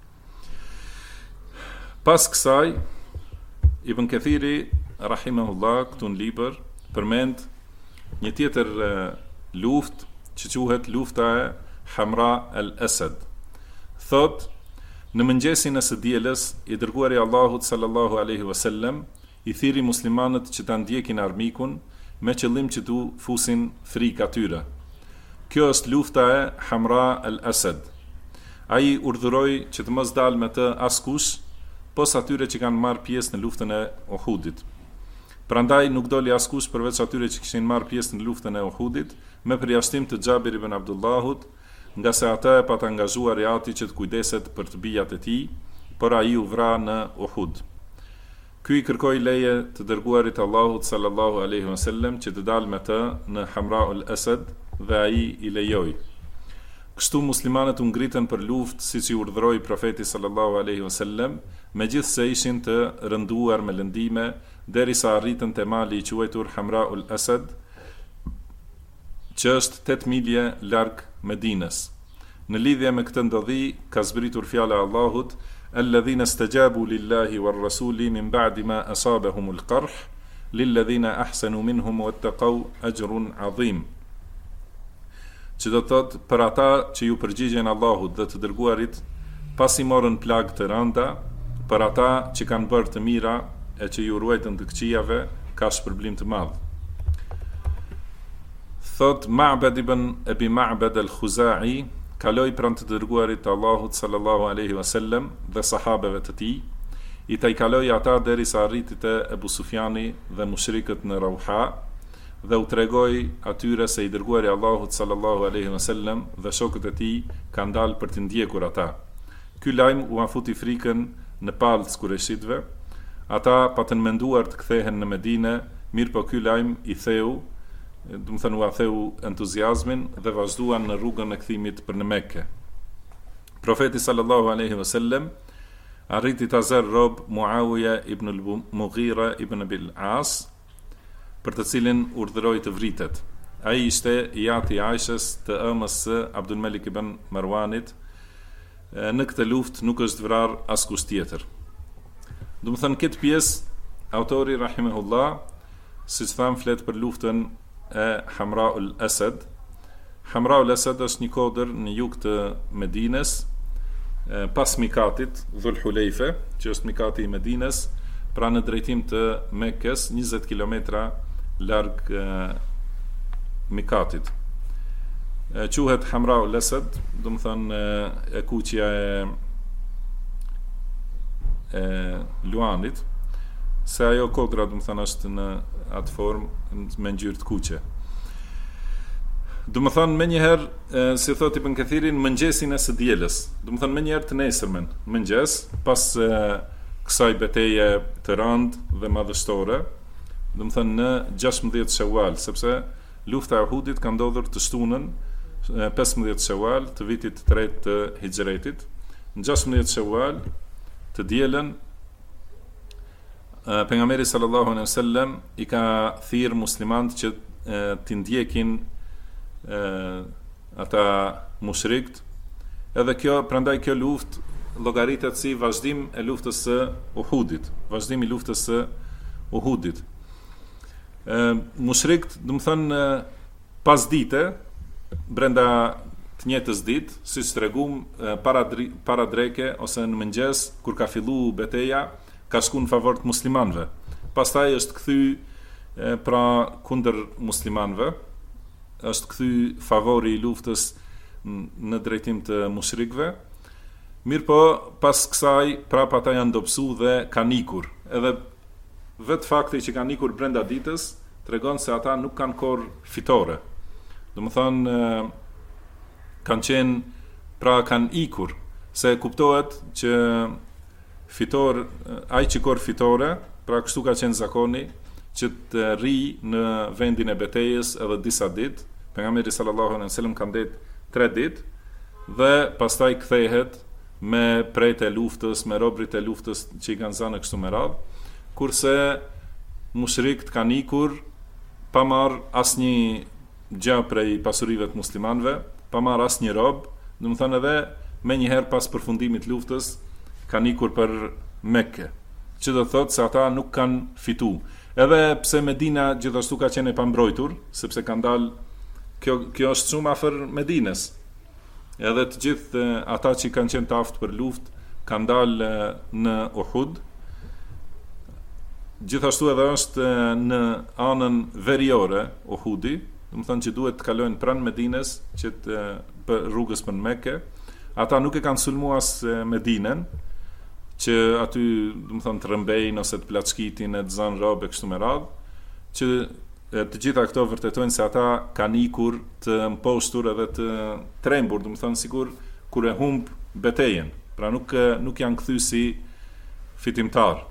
S2: Pas kësaj, Ibn Kathiri rahimahullah këtu në libër përmend një tjetër luftë që quhet lufta e Hamra al-Asad. Thot, në mëngjesin e së dielës, i dërguari i Allahut sallallahu alaihi wasallam i thiri muslimanët që ta ndjekin armikun me qëllim që tu fusin frikë atyre. Kjo është lufta e Hamra al-Asad. Ai urdhëroi që të mos dalë me të askush, pos atyre që kanë marrë pjesë në luftën e Uhudit. Prandaj nuk doli askush përveç atyre që kishin marrë pjesë në luftën e Uhudit, me përjashtim të Xhabir ibn Abdullahut, nga se ata e pat angazhuar i ati që të kujdeset për të bijat e tij, por ai u vra në Uhud. Ky i kërkoi leje të dërguarit Allahut sallallahu alaihi wasallam që të dalë me të në Hamraul Asad dhe ai i lejoi. Kështu muslimanët u ngritën për luftë siç i urdhëroi profeti sallallahu alaihi wasallam, megjithse ishin të rënduar me lëndime derisa arritën te mali i quajtur Hamraul Asad, që është 8 milje larg Medinës. Në lidhje me këtë ndodhi ka zbritur fjala e Allahut: "Alladhina istajabu lillahi war rasuli min ba'di ma asabahumul qarh, lilladhina ahsanu minhum wattaqaw ajrun 'azim." Që do të thotë për ata që ju përgjigjen Allahut dhe të dërguarit pasi morën plagë të rënda, për ata që kanë bërë të mira e që ju ruajtën të këqijave, ka shpërblim të madh. Thot Ma'bad ibn Abi Ma'bad al-Khuzai kaloi pranë të dërguarit të Allahut sallallahu alaihi wasallam dhe sahabeve të tij, i taj kaloi ata derisa arriti te Ebu Sufjani dhe mushrikët në Rauha, dhe u tregoi atyre se i dërguari i Allahut sallallahu alaihi wasallam dhe shokët e tij kanë dalë për të ndjekur ata. Ky lajm u afuti frikën në palët kureshitëve. Ata patën menduar të kthehen në Medinë, mirë po ky lajm i theu, do të thënë u theu entuziazmin dhe vazhduan në rrugën e kthimit për në Mekë. Profeti sallallahu alaihi wasallam arriti ta zër rob Muawiya ibn al-Mughira ibn Abil As, për të cilin urdhëroi të vritet. Ai ishte i ati i Aishës, të ëmës së Abdul Malik ibn Marwanit. Në këtë luftë nuk është vrarë askush tjetër. Do të thënë këtë pjesë autori rahimahullah, siç tham, flet për luftën e Hamraul Asad. Hamraul Asad është një kodër në jug të Medinës, pas mikatit Dhul Hulejfe, që është mikati i Medinës, pra në drejtim të Mekkës, 20 kilometra larg mikatit. Quhet Hamraul Asad, do të thënë e kuqja e luanit, se ajo kodra, do të thënë, është në atë formë me ngjyrë të kuqe. Do të thënë më njëherë, si thot Ibn Kathiri, në mëngjesin e së dielës, do të thënë më njëherë të nesërmen, mëngjes, pas kësaj betejë të rëndë dhe madhështore, do të thënë në 16 Shawal, sepse lufta e Uhudit ka ndodhur të shtunën 15 Shawal të vitit 3 të Hijretit. Në 16 Shawal të dielën, pejgamberi sallallahu alaihi wasallam i ka thirrë muslimanët që të ndjekin ata mushrikët. Edhe kjo, prandaj kjo luftë llogaritet si vazhdim e luftës së Uhudit, vazhdim i luftës së Uhudit. Mushrikët, do të thënë, pas dite, brenda të njëjtës ditë, siç tregum, para dreke ose në mëngjes kur ka filluar betejë, ka shkuar në favor të muslimanëve. Pastaj është kthy pra kundër muslimanëve, është kthy favori i luftës në drejtim të mushrikëve. Mirë po, pas kësaj, prapa ata janë dobësu dhe kanë ikur. Edhe vetë fakti që kanë ikur brenda ditës tregon se ata nuk kanë korr fitore. Do të thonë, kanë qenë, pra kanë ikur, se kuptohet që ai që korr fitore, pra kështu ka qenë zakoni, që të rri në vendin e betejës edhe disa ditë. Pejgamberi sallallahu alaihi wasallam ka ndetë 3 ditë dhe pastaj kthehet me prejtë e luftës, me robrit e luftës që i kanë zanë kështu me radhë, kurse mushrikët kanë ikur pa marrë asnjë gjë prej pasurive të muslimanëve, pa marrë asnjë rob, domethënë edhe me njëherë pas përfundimit luftës kanë ikur për Mekke, që do thotë se ata nuk kanë fitu. Edhe pse Medina gjithashtu ka qenë e pambrojtur, sepse kanë dalë, kjo është shumë afër Medinës. Edhe të gjithë ata që kanë qenë të aftë për luftë kanë dalë në Uhud. Gjithashtu edhe është në anën veriore Uhudi, domethënë që duhet të kalojnë pranë Medinës që të rrugës për Mekke. Ata nuk e kanë sulmuar as Medinën, që aty domethënë të rëmbejnë ose të plaçkitin e të zanë robe kështu me radhë, që të gjitha këto vërtetojnë se ata kanë ikur të mposhtur edhe të trembur, domethënë sikur kur e humb betejën, pra nuk janë kthy si fitimtar.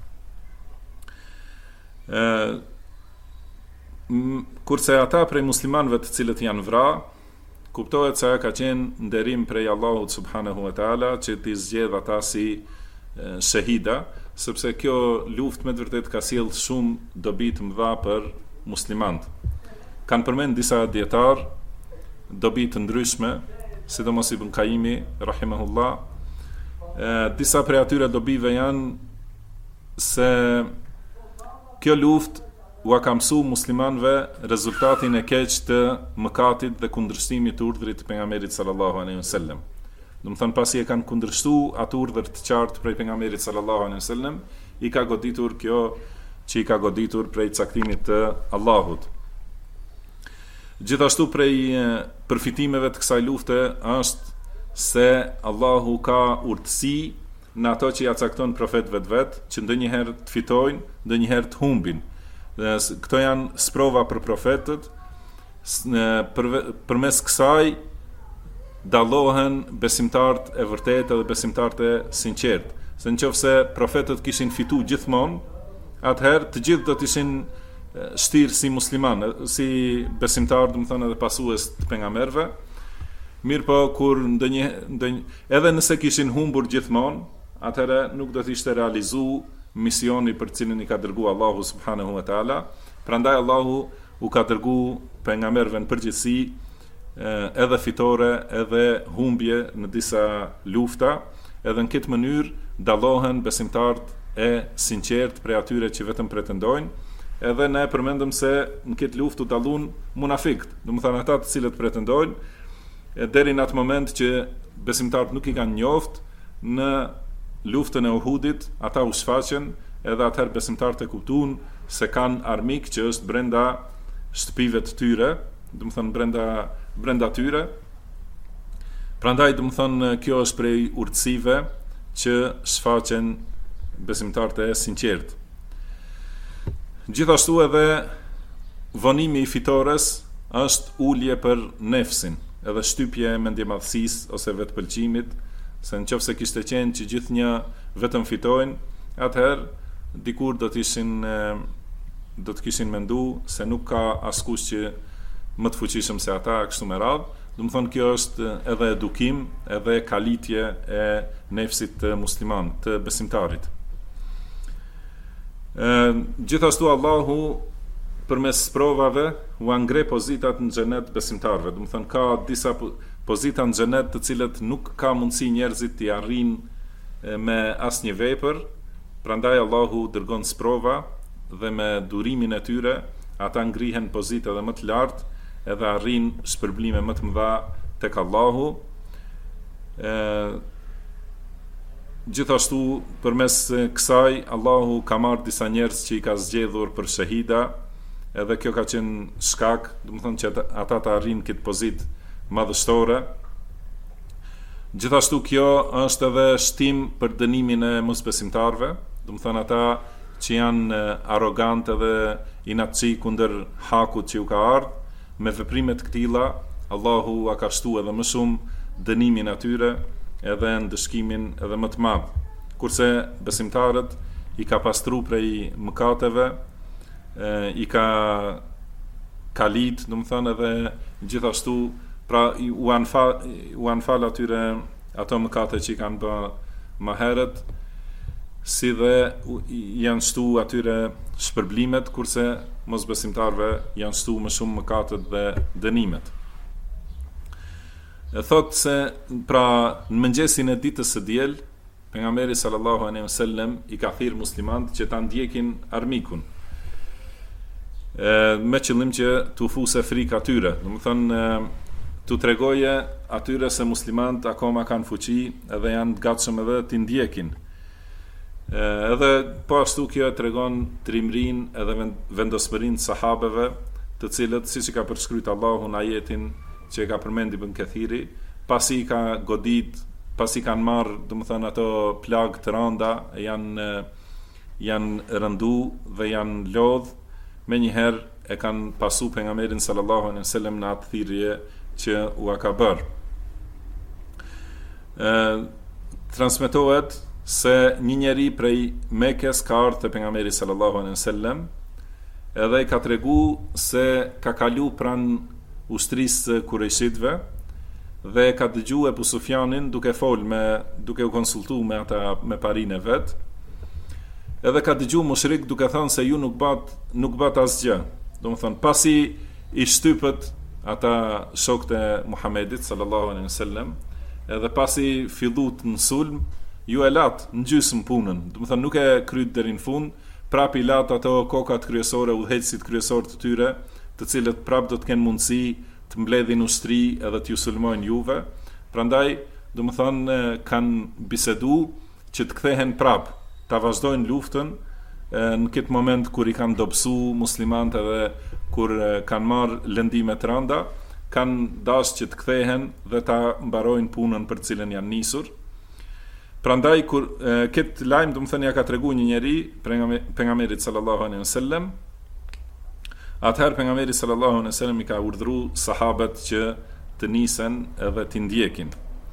S2: Kurse ata prej muslimanëve të cilët janë vrarë, kuptohet se ajo ka qenë nderim prej Allahut subhanahu wa taala që t'i zgjedh ata si shahida, sepse kjo luftë me të vërtetë ka sjellë shumë dobi të mëdha për muslimanët. Kanë përmend disa dietar dobi të ndryshme, sidomos Ibn Qayyimi rahimahullah. Disa prej atyre dobive janë se kjo luftë u ka mësuar muslimanëve rezultatin e keq të mëkatit dhe kundërshtimit të urdhrit të pejgamberit sallallahu alaihi wasallam. Domethënë pasi e kanë kundërshtuar atë urdhër të qartë prej pejgamberit sallallahu alaihi wasallam, i ka goditur kjo që i ka goditur prej caktimit të Allahut. Gjithashtu prej përfitimeve të kësaj lufte është se Allahu ka urtësi në ato që ja cakton profetëve vet, që ndonjëherë të fitojnë, ndonjëherë të humbin. Këto janë sprova për profetët, përmes kësaj dallohen besimtarët e vërtetë dhe besimtarët e sinqertë. Se nëse profetët kishin fitu gjithmonë, atëherë të gjithë do të ishin shtirë si muslimanë, si besimtarë, domethënë edhe pasues të pejgamberëve. Mirë po kur edhe nëse kishin humbur gjithmonë, atëherë nuk do të ishte realizuar misioni për cilin i ka dërguar Allahu subhanahu wa taala. Prandaj Allahu u ka dërguar pejgamberëve në përgjithësi edhe fitore, edhe humbje në disa lufta, edhe në këtë mënyrë dallohen besimtarët e sinqert prej atyre që vetëm pretendojnë. Edhe ne përmendëm se në këtë luftë u dallun munafiqët, domethënë ata të cilët pretendojnë, deri në atë moment që besimtarët nuk i kanë njoft në luftën e Uhudit, ata u shfaqen, edhe atëherë besimtarët e kuptuan se kanë armik që është brenda shtëpive të tyre, domethënë brenda tyre. Prandaj domethënë kjo është prej urtësive që shfaqen besimtarët e sinqert. Gjithashtu edhe vonimi i fitores është ulje për nefsin, edhe shtypje e mendjemadhësisë ose vetpëlqimit, se nëse kishte qenë që gjithnjë vetëm fitojnë, atëherë dikur do të kishin menduar se nuk ka askush që më të fuqishëm se ata, kështu me radhë. Domethënë kjo është edhe edukim, edhe kalitje e nefsit të musliman, të besimtarit. Gjithashtu Allahu përmes provave u ngre pozitat në xhenet besimtarëve. Domethënë ka disa pozita në xhenet të cilët nuk ka mundësi njerëzit t'i arrijnë me asnjë vepër. Prandaj Allahu dërgon sprova dhe me durimin e tyre ata ngrihen pozita dhe më të lartë, edhe arrin shpërblime më të mëdha tek Allahu. Gjithashtu përmes kësaj Allahu ka marrë disa njerëz që i ka zgjedhur për shahida, edhe kjo ka qenë shkak, domethënë që ata të arrin këtë pozitë madhështore. Gjithashtu kjo është edhe shtim për dënimin e mosbesimtarëve, domethënë ata që janë arrogantë dhe inatçi kundër hakut që u ka ardhur. Me veprimet këtilla, Allahu a ka shtuar edhe më shumë dënimin atyre, edhe ndëshkimin edhe më të madh. Kurse besimtarët i ka pastru prej mëkateve, i ka kalit, do të thënë, edhe gjithashtu pra u anfal atyre ato mëkate që i kanë bë më herët, si dhe janë shtu atyre shpërblimet, kurse mosbesimtarve janë shtu më shumë mëkatet dhe dënimet. E thot se pra në mëngjesin e ditës së diel, pejgamberi sallallahu alaihi wasallam i ka thirrë muslimanët që ta ndjekin armikun, me qëllim që t'u fuse frikë atyre. Do të thënë t'u tregoje atyre se muslimanët akoma kanë fuqi edhe janë të gatshëm edhe t'i ndjekin. Edhe po ashtu kjo tregon trimrin edhe vendosmërinë të sahabeve, të cilët siç i ka përshkruajtur Allahu në ajetin që e ka përmendur Ibn Kathiri, pasi ka godit, pasi kanë marrë, domethënë ato plagë të rënda, janë rëndu dhe janë lodh, me njëherë e kanë pasu pejgamberin sallallahu alaihi wasallam në atë thirrje që u ka bërë. Transmetohet se një njeri prej Mekës ka ardhur te pejgamberi sallallahu alaihi wasallam, edhe i ka tregu se ka kalu pranë ushtrisë kurejshitëve dhe ka dëgjuar Abu Sufjanin duke u konsultuar me ata me parinë e vet. Edhe ka dëgjuar mushrik duke thënë se ju nuk bat asgjë. Domethënë pasi i shtypët ata shokët e Muhamedit sallallahu alaihi wasallam, edhe pasi fillut në sulm, ju e lat në gjysmë punën. Domethënë nuk e kryt deri në fund, prap i lat ato kokat kryesore, udhëheqësit kryesorë të tyre, të cilët prap do të kenë mundësi të mbledhin ushtri edhe t'ju sulmojnë juve. Prandaj, domethënë kanë bisedu që të kthehen prap, ta vazhdojnë luftën në këtë moment kur i kanë dobësu muslimanët edhe kur kanë marrë lëndime të rënda, kanë dashur që të kthehen dhe ta mbarojnë punën për të cilën janë nisur. Prandaj kur këtë lajm domethënë ja ka treguar një njeri pejgamberit sallallahu alaihi wasallam, atëherë pejgamberi sallallahu alaihi wasallam i ka urdhëruar sahabët që të nisen edhe të ndjekin.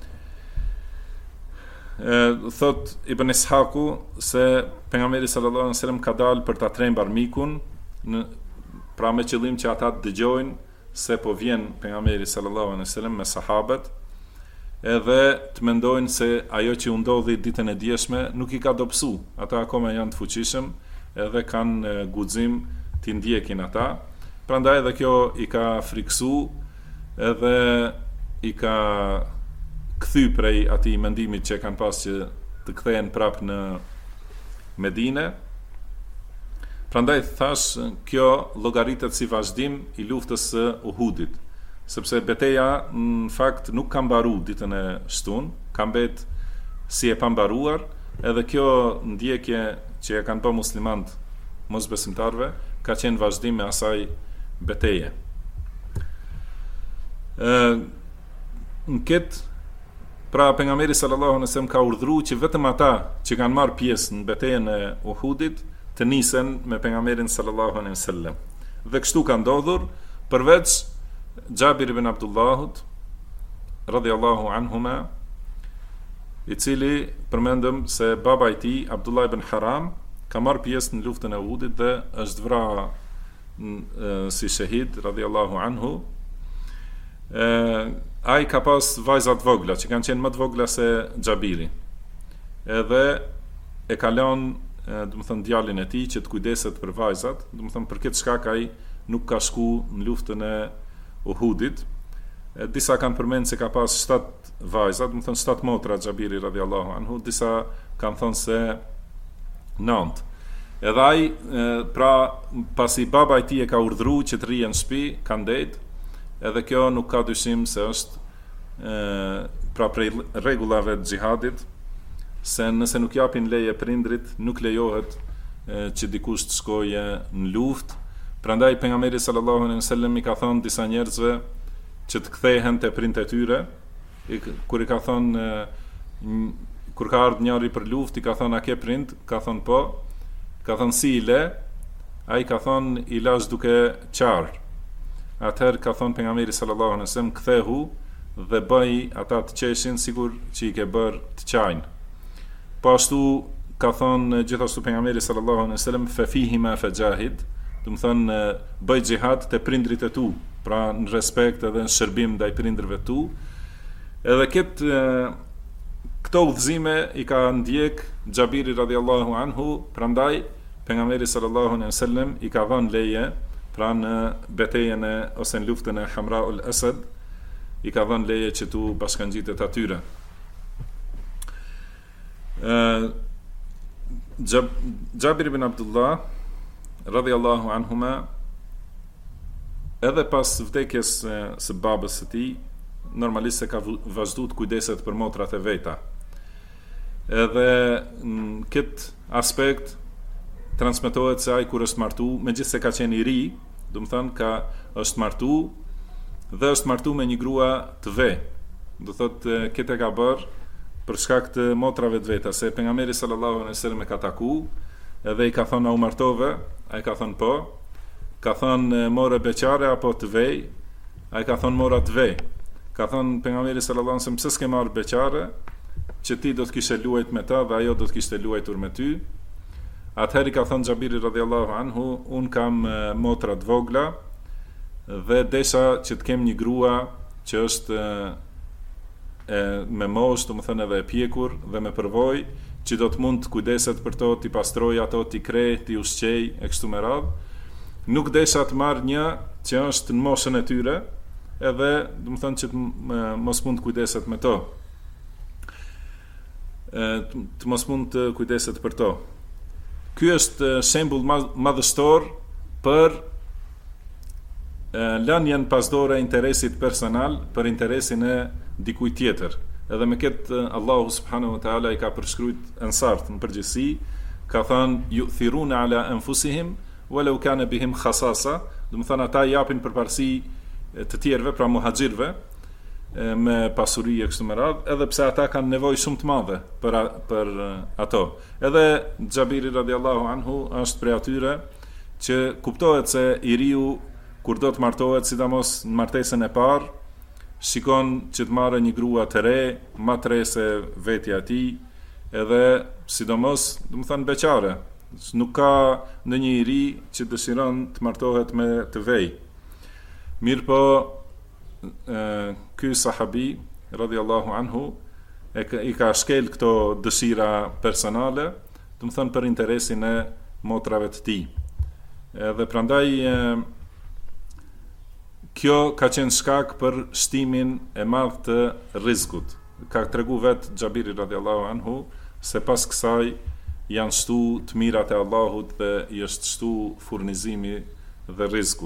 S2: Thot Ibn Ishaku se pejgamberi sallallahu alaihi wasallam ka dalë për ta trembur armikun, pra me qëllim që ata të dëgjojnë se po vjen pejgamberi sallallahu alaihi wasallam me sahabët, edhe të mendojnë se ajo që u ndodhi ditën e dieshme nuk i ka dobësu. Ata akoma janë të fuqishëm edhe kanë guxim të ndjekin ata. Prandaj edhe kjo i ka friksu edhe i ka kthy prej atij mendimit që kanë pas që të kthehen prap në Medinë. Prandaj thash, kjo llogaritet si vazhdim i luftës së Uhudit, sepse betejë në fakt nuk ka mbaruar ditën e shtunë, ka mbet si e pambaruar, edhe kjo ndjekje që e kanë bërë muslimanët mosbesimtarve ka qenë vazhdim me asaj betejë. Në këtë, pra pejgamberi sallallahu alaihi wasallam ka urdhëruar që vetëm ata që kanë marrë pjesë në betejën e Uhudit të nisen me pejgamberin sallallahu alaihi wasallam. Dhe kështu ka ndodhur, përveç Jabir ibn Abdullahut radhiyallahu anhuma, i cili përmendëm se baba i tij Abdullah ibn Haram ka marrë pjesë në luftën e Uhudit dhe është vrarë si shahid radhiyallahu anhu. Ai ka pas vajzat vogla që kanë qenë më të vogla se Xhabiri. Edhe e ka lënë, domethënë djalin e tij që të kujdeset për vajzat, domethënë për këtë shkak ai nuk ka shku në luftën e Uhudit. Disa kanë përmendur se ka pas 7 vajza, domethënë 7 motra Xhabiri radhiyallahu anhu, disa kanë thënë se 9. Edhe ai pra pasi baba i tij e ka urdhëruar që të rrijë në shtëpi, ka ndet. Edhe kjo nuk ka dyshim se është pra prej rregullave të xihadit, se nëse nuk japin leje prindrit, nuk lejohet që dikush të shkojë në luftë. Prandaj pejgamberi sallallahu alaihi wasallam i ka thënë disa njerëzve që të kthehen te prindët e tyre, kur i ka thënë kur ka ardhur njëri për luftë, i ka thënë a ke prind? Ka thënë po. Ka thënë si i le? Ai ka thënë i lash duke qarë. Atëherë ka thënë pejgamberi sallallahu alaihi wasallam, kthehu dhe bëj ata të qeshin sikur që i ke bërë të qajnë. Po ashtu ka thënë gjithashtu pejgamberi sallallahu alaihi wasallam, fa fihi ma fajahid, do të thënë bëj xhihad te prindrit e tu, pra në respekt edhe në shërbim ndaj prindërve tu. Edhe këto udhëzime i ka ndjek Xhabiri radhiyallahu anhu, prandaj pejgamberi sallallahu alaihi wasallam i ka dhënë leje, pra në betejën ose në luftën e Hamraul Asad, i ka dhënë leje që tu bashkangjitet atyre. Xhabir ibn Abdullah radhiyallahu anhuma, edhe pas vdekjes së babës së tij, normalisht se ka vazhduar të kujdeset për motrat e veta. Edhe në këtë aspekt transmetohet se ai kur është martu, megjithëse ka qenë i ri, do të thënë është martu dhe është martu me një grua të ve. Do thotë këtë ka bërë për shkak të motrave të veta, se pejgamberi sallallahu alaihi wasallam e ka taku, edhe i ka thonë a u martove, ai ka thonë po, ka thonë more beqare apo të vej, ai ka thonë mora të vej. Ka thonë pejgamberi sallallahu alaihi wasallam, pse s'ke marrë beqare, që ti do të kishe luajt me ta dhe ajo do të kishte luajtur me ty. Atëherë ka thonë Xhabiri radhiyallahu anhu, un kam motra të vogla dhe desha që të kem një grua që është me moshë, do të thënë edhe e pjekur dhe me përvojë, që do të mund të kujdeset për to, t'i pastroj ato, t'i krej, t'i ushqej e kështu me radhë. Nuk desha të marr një që është në moshën e tyre, edhe do të thënë që mos mund të kujdeset me to. Të mos mund të kujdeset për to. Ky është shembull madhështor për lënien pasdore interesit personal për interesin e dikujt tjetër. Edhe me këtë Allahu subhanahu wa taala i ka përshkruajt ansart në përgjithësi, ka thënë yu'thiruna ala anfusihim walau kana bihim khasasa, do të thënë ata japin përparësi të tjerëve, pra muhaxhirëve, me pasuri e kështu me radhë, edhe pse ata kanë nevojë shumë të madhe për ato. Edhe Xhabiri radhiyallahu anhu është prej atyre që kuptohet se i riu kur do të martohet, sidomos në martesën e parë, shikon që të marrë një grua të re, më të re se vetja e tij, edhe sidomos, do të thënë beqare. Nuk ka ndonjë i ri që dëshiron të martohet me të vej. Mirë po, ky sahabi radhiyallahu anhu i ka shkel këto dëshira personale, do të thënë për interesin e motrave të tij. Edhe prandaj kjo ka qenë shkak për shtimin e madh të rrezikut. Ka tregu vet Xhabiri radhiyallahu anhu se pas kësaj janë shtu të mirat e Allahut dhe i është shtu furnizimi dhe rreziku.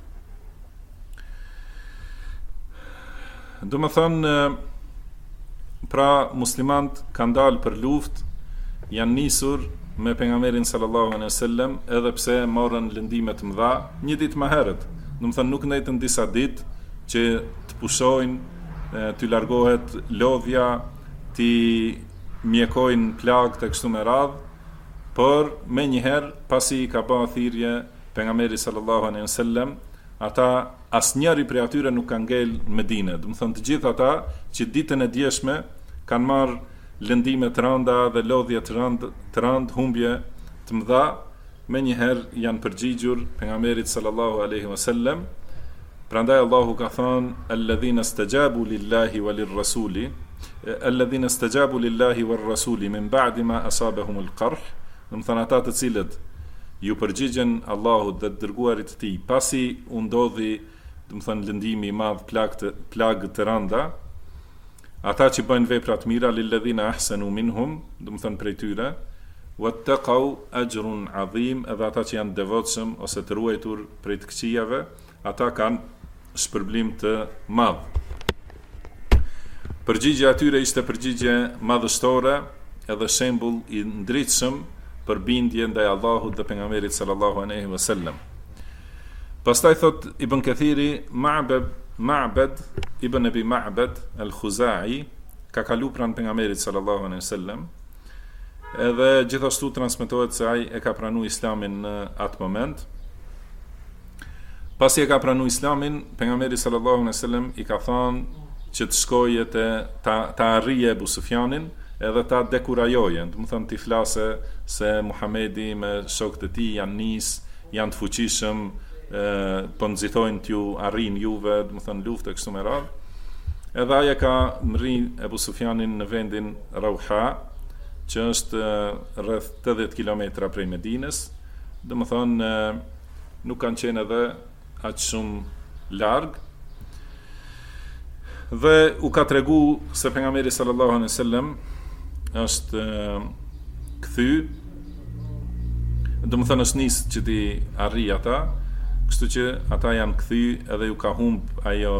S2: Do më thënë, pra muslimant kanë dalë për luft, janë nisur me pejgamberin sallallahu alaihi wasallam, edhe pse morën lëndime të mëdha një ditë më herët. Do më thënë, nuk ndetën disa ditë që të pushojnë, të largohet lodhja, të mjekojnë plagë të kështu me radhë, por me njëherë pasi ka bërë thirrje pejgamberi sallallahu alaihi wasallam, ata asnjëri prej atyre nuk kanë ngel në Medinë. Do të thonë të gjithë ata që ditën e djeshme kanë marrë lëndime të rënda dhe lodhje të rënd, humbje të mëdha, me njëherë janë përgjigjur pejgamberit sallallahu alaihi wasallam. Prandaj Allahu ka thënë alladhina istajabu lillahi walirrasuli, alladhina istajabu lillahi warrasuli min ba'di ma asabahumul qarh. Do të thonë ata të cilët ju përgjigjen Allahut dhe të dërguarit të tij pasi u ndodhi, do të thënë lëndimi i madh, plagë të rënda, ata që bëjnë vepra të mira, lilladhina ahsanu minhum, do të thënë prej tyre, wattaqau ajrun adhim, edhe ata që janë devotshëm ose të ruajtur prej të këqijave, ata kanë shpërblim të madh. Përgjigjja atyre ishte përgjigje madhështore, edhe shembull i ndritshëm për bindje ndaj Allahut dhe pejgamberit sallallahu alaihi wasallam. Pastaj thot Ibn Kathiri, Ma'bad ibn Abi Ma'bad al-Khuzai ka kalu pranë pejgamberit sallallahu alaihi wasallam, edhe gjithashtu transmetohet se ai e ka pranuar Islamin në atë moment. Pasi e ka pranuar Islamin, pejgamberi sallallahu alaihi wasallam i ka thënë që të shkojë ta arrije Abu Sufjanin, edhe ta dekurajoje, do të thënë t'i flase se Muhamedi me shokët e tij janë nis, janë të fuqishëm, po nxithojnë t'ju arrin juve, do të thënë luftë kështu me radhë. Edhe aja ka mri Ebu Sufjanin në vendin Rauha, që është rreth 80 kilometra prej Medinës, do të thënë nuk kanë qenë edhe aq shumë larg. Dhe u ka tregu se pejgamberi sallallahu alaihi wasallam është kthy, do të thënë është nis që ti arri ata, kështu që ata janë kthy edhe ju ka humb ajo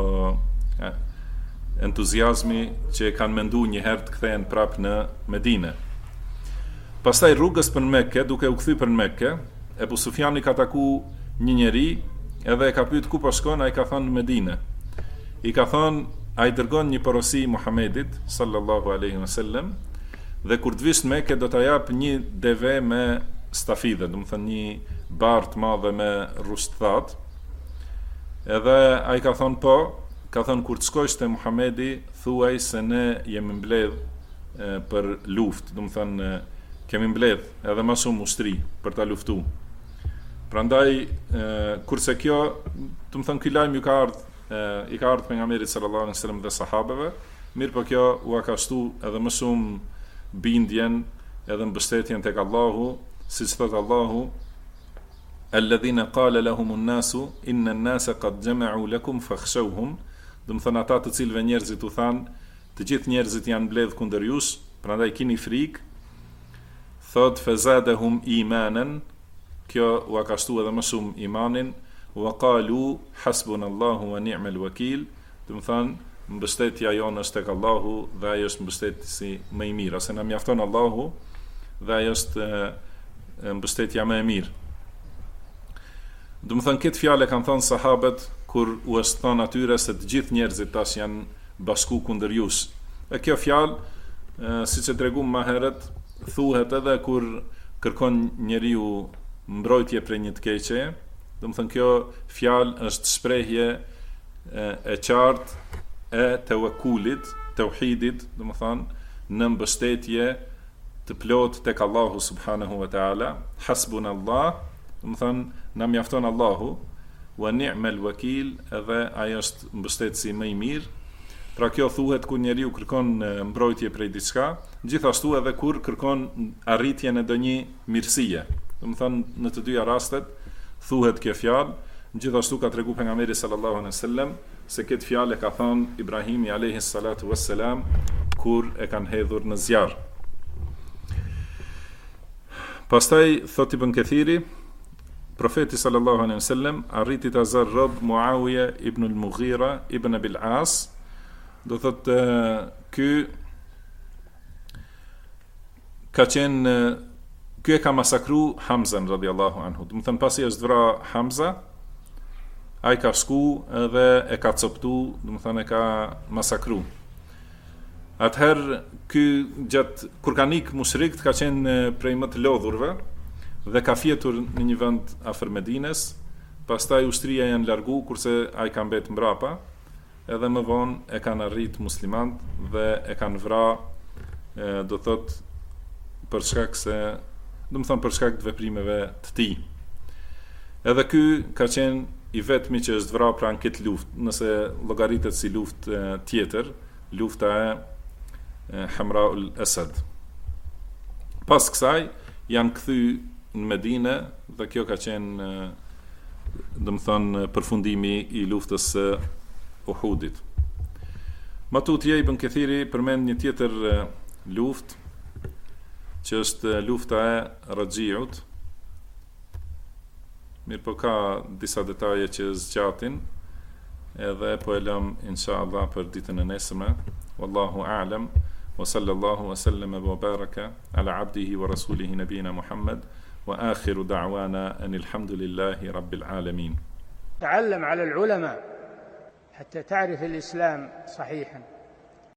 S2: entuziazmi që kanë menduar një herë të kthehen prap në Medinë. Pastaj rrugës për Mekë, duke u kthy për Mekë, Ebu Sufjani ka taku një njeri edhe e ka pyet ku po shkon, ai ka thënë Medinë. I ka thënë ai dërgon një porosi Muhamedit sallallahu alaihi wasallam dhe kur të vish në Mekë do ta jap një deve me stafide, do të thënë një barë të madhe me rushthat. Edhe ai ka thënë po, ka thënë kur të shkojsh te Muhamedi thuaj se ne jemi mbledh për luftë, do të thënë kemi mbledh edhe më shumë ushtri për ta luftuar. Prandaj kurse kjo, do të thënë ky lajm i ka ardhur pejgamberit sallallahu alaihi wasallam dhe sahabeve, mirë po kjo u ka shtu edhe më shumë bindjen edhe mbështetjen tek Allahu, siç thot Allahu: alladhina qala lahum an-nasu inna an-nasa qad jama'u lakum fakhshawhum, do të thënë ata të cilëve njerëzit u thanë, të gjithë njerëzit janë mbledh kundër jush, prandaj keni frikë. Thot fazadahum imanan, kjo u ka shtu edhe më shumë imanin, wa qalu hasbunallahu wa ni'mal wakeel, do të thënë mbështetja jonë është tek Allahu dhe ai është mbështetësi më i mirë, ose na mjafton Allahu dhe ai është mbështetja më e mirë. Do të thënë këtë fjalë kanë thënë sahabët kur u është thënë atyre se të gjithë njerëzit tash janë bashku kundër jush. E kjo fjalë, siç e treguam më herët, thuhet edhe kur kërkon njeriu mbrojtje prej një të keqeje. Do të thënë kjo fjalë është shprehje e qartë e tawakkulit, tauhidit, do të thënë në mbështetje të plot tek Allahu subhanahu wa taala. Hasbunallah, do të thënë na mjafton Allahu, wa ni'mal wakeel, edhe ai është mbështetësi më i mirë. Pra kjo thuhet kur njeriu kërkon mbrojtje prej diçka, gjithashtu edhe kur kërkon arritjen e ndonjë mirësie. Do të thënë në të dyja rastet thuhet kjo fjalë. Gjithashtu ka treguar pejgamberi sallallahu alaihi wasallam se këtë fjalë ka thënë Ibrahimi alayhi salatu wassalam kur e kanë hedhur në zjarr. Pastaj thot Ibn Kathiri, profeti sallallahu alaihi wasallam arriti ta zarrab Muawiya ibn al-Mughira ibn Abil As, do thot ky e ka masakru Hamzan radhiyallahu anhu. Do të thënë pasi është vra Hamza, ai ka shku edhe e ka coptu, do të thënë e ka masakru. Atëherë ky kur ka nik mushrikët ka qenë prej më të lodhurve dhe ka fjetur në një vend afër Medinës, pastaj ushtria janë largu kurse ai ka mbet mbrapa, edhe më vonë e kanë arrit muslimanët dhe e kanë vrarë, do thot për shkak për shkak të veprimeve të tij. Edhe ky ka qenë i vetmi që është vrarë pranë këtë luftë, nëse llogaritet si luftë tjetër, lufta e Hamraul Asad. Pas kësaj janë kthy në Medinë dhe kjo ka qenë përfundimi i luftës së Uhudit. Matutje Ibn Kathiri përmend një tjetër luftë që është lufta e Rajiut. Mirë po ka disa detaje që zgjatin, edhe po e lëm inshallah për ditën e nesërme. Wallahu a'lam, wa sallallahu wa sallama wa baraka ala abdihi wa rasulihi nabina Muhammad, wa akhiru da'wana anil hamdulillahi rabbil alamin.
S1: تعلم على العلماء حتى تعرف الإسلام صحيحا.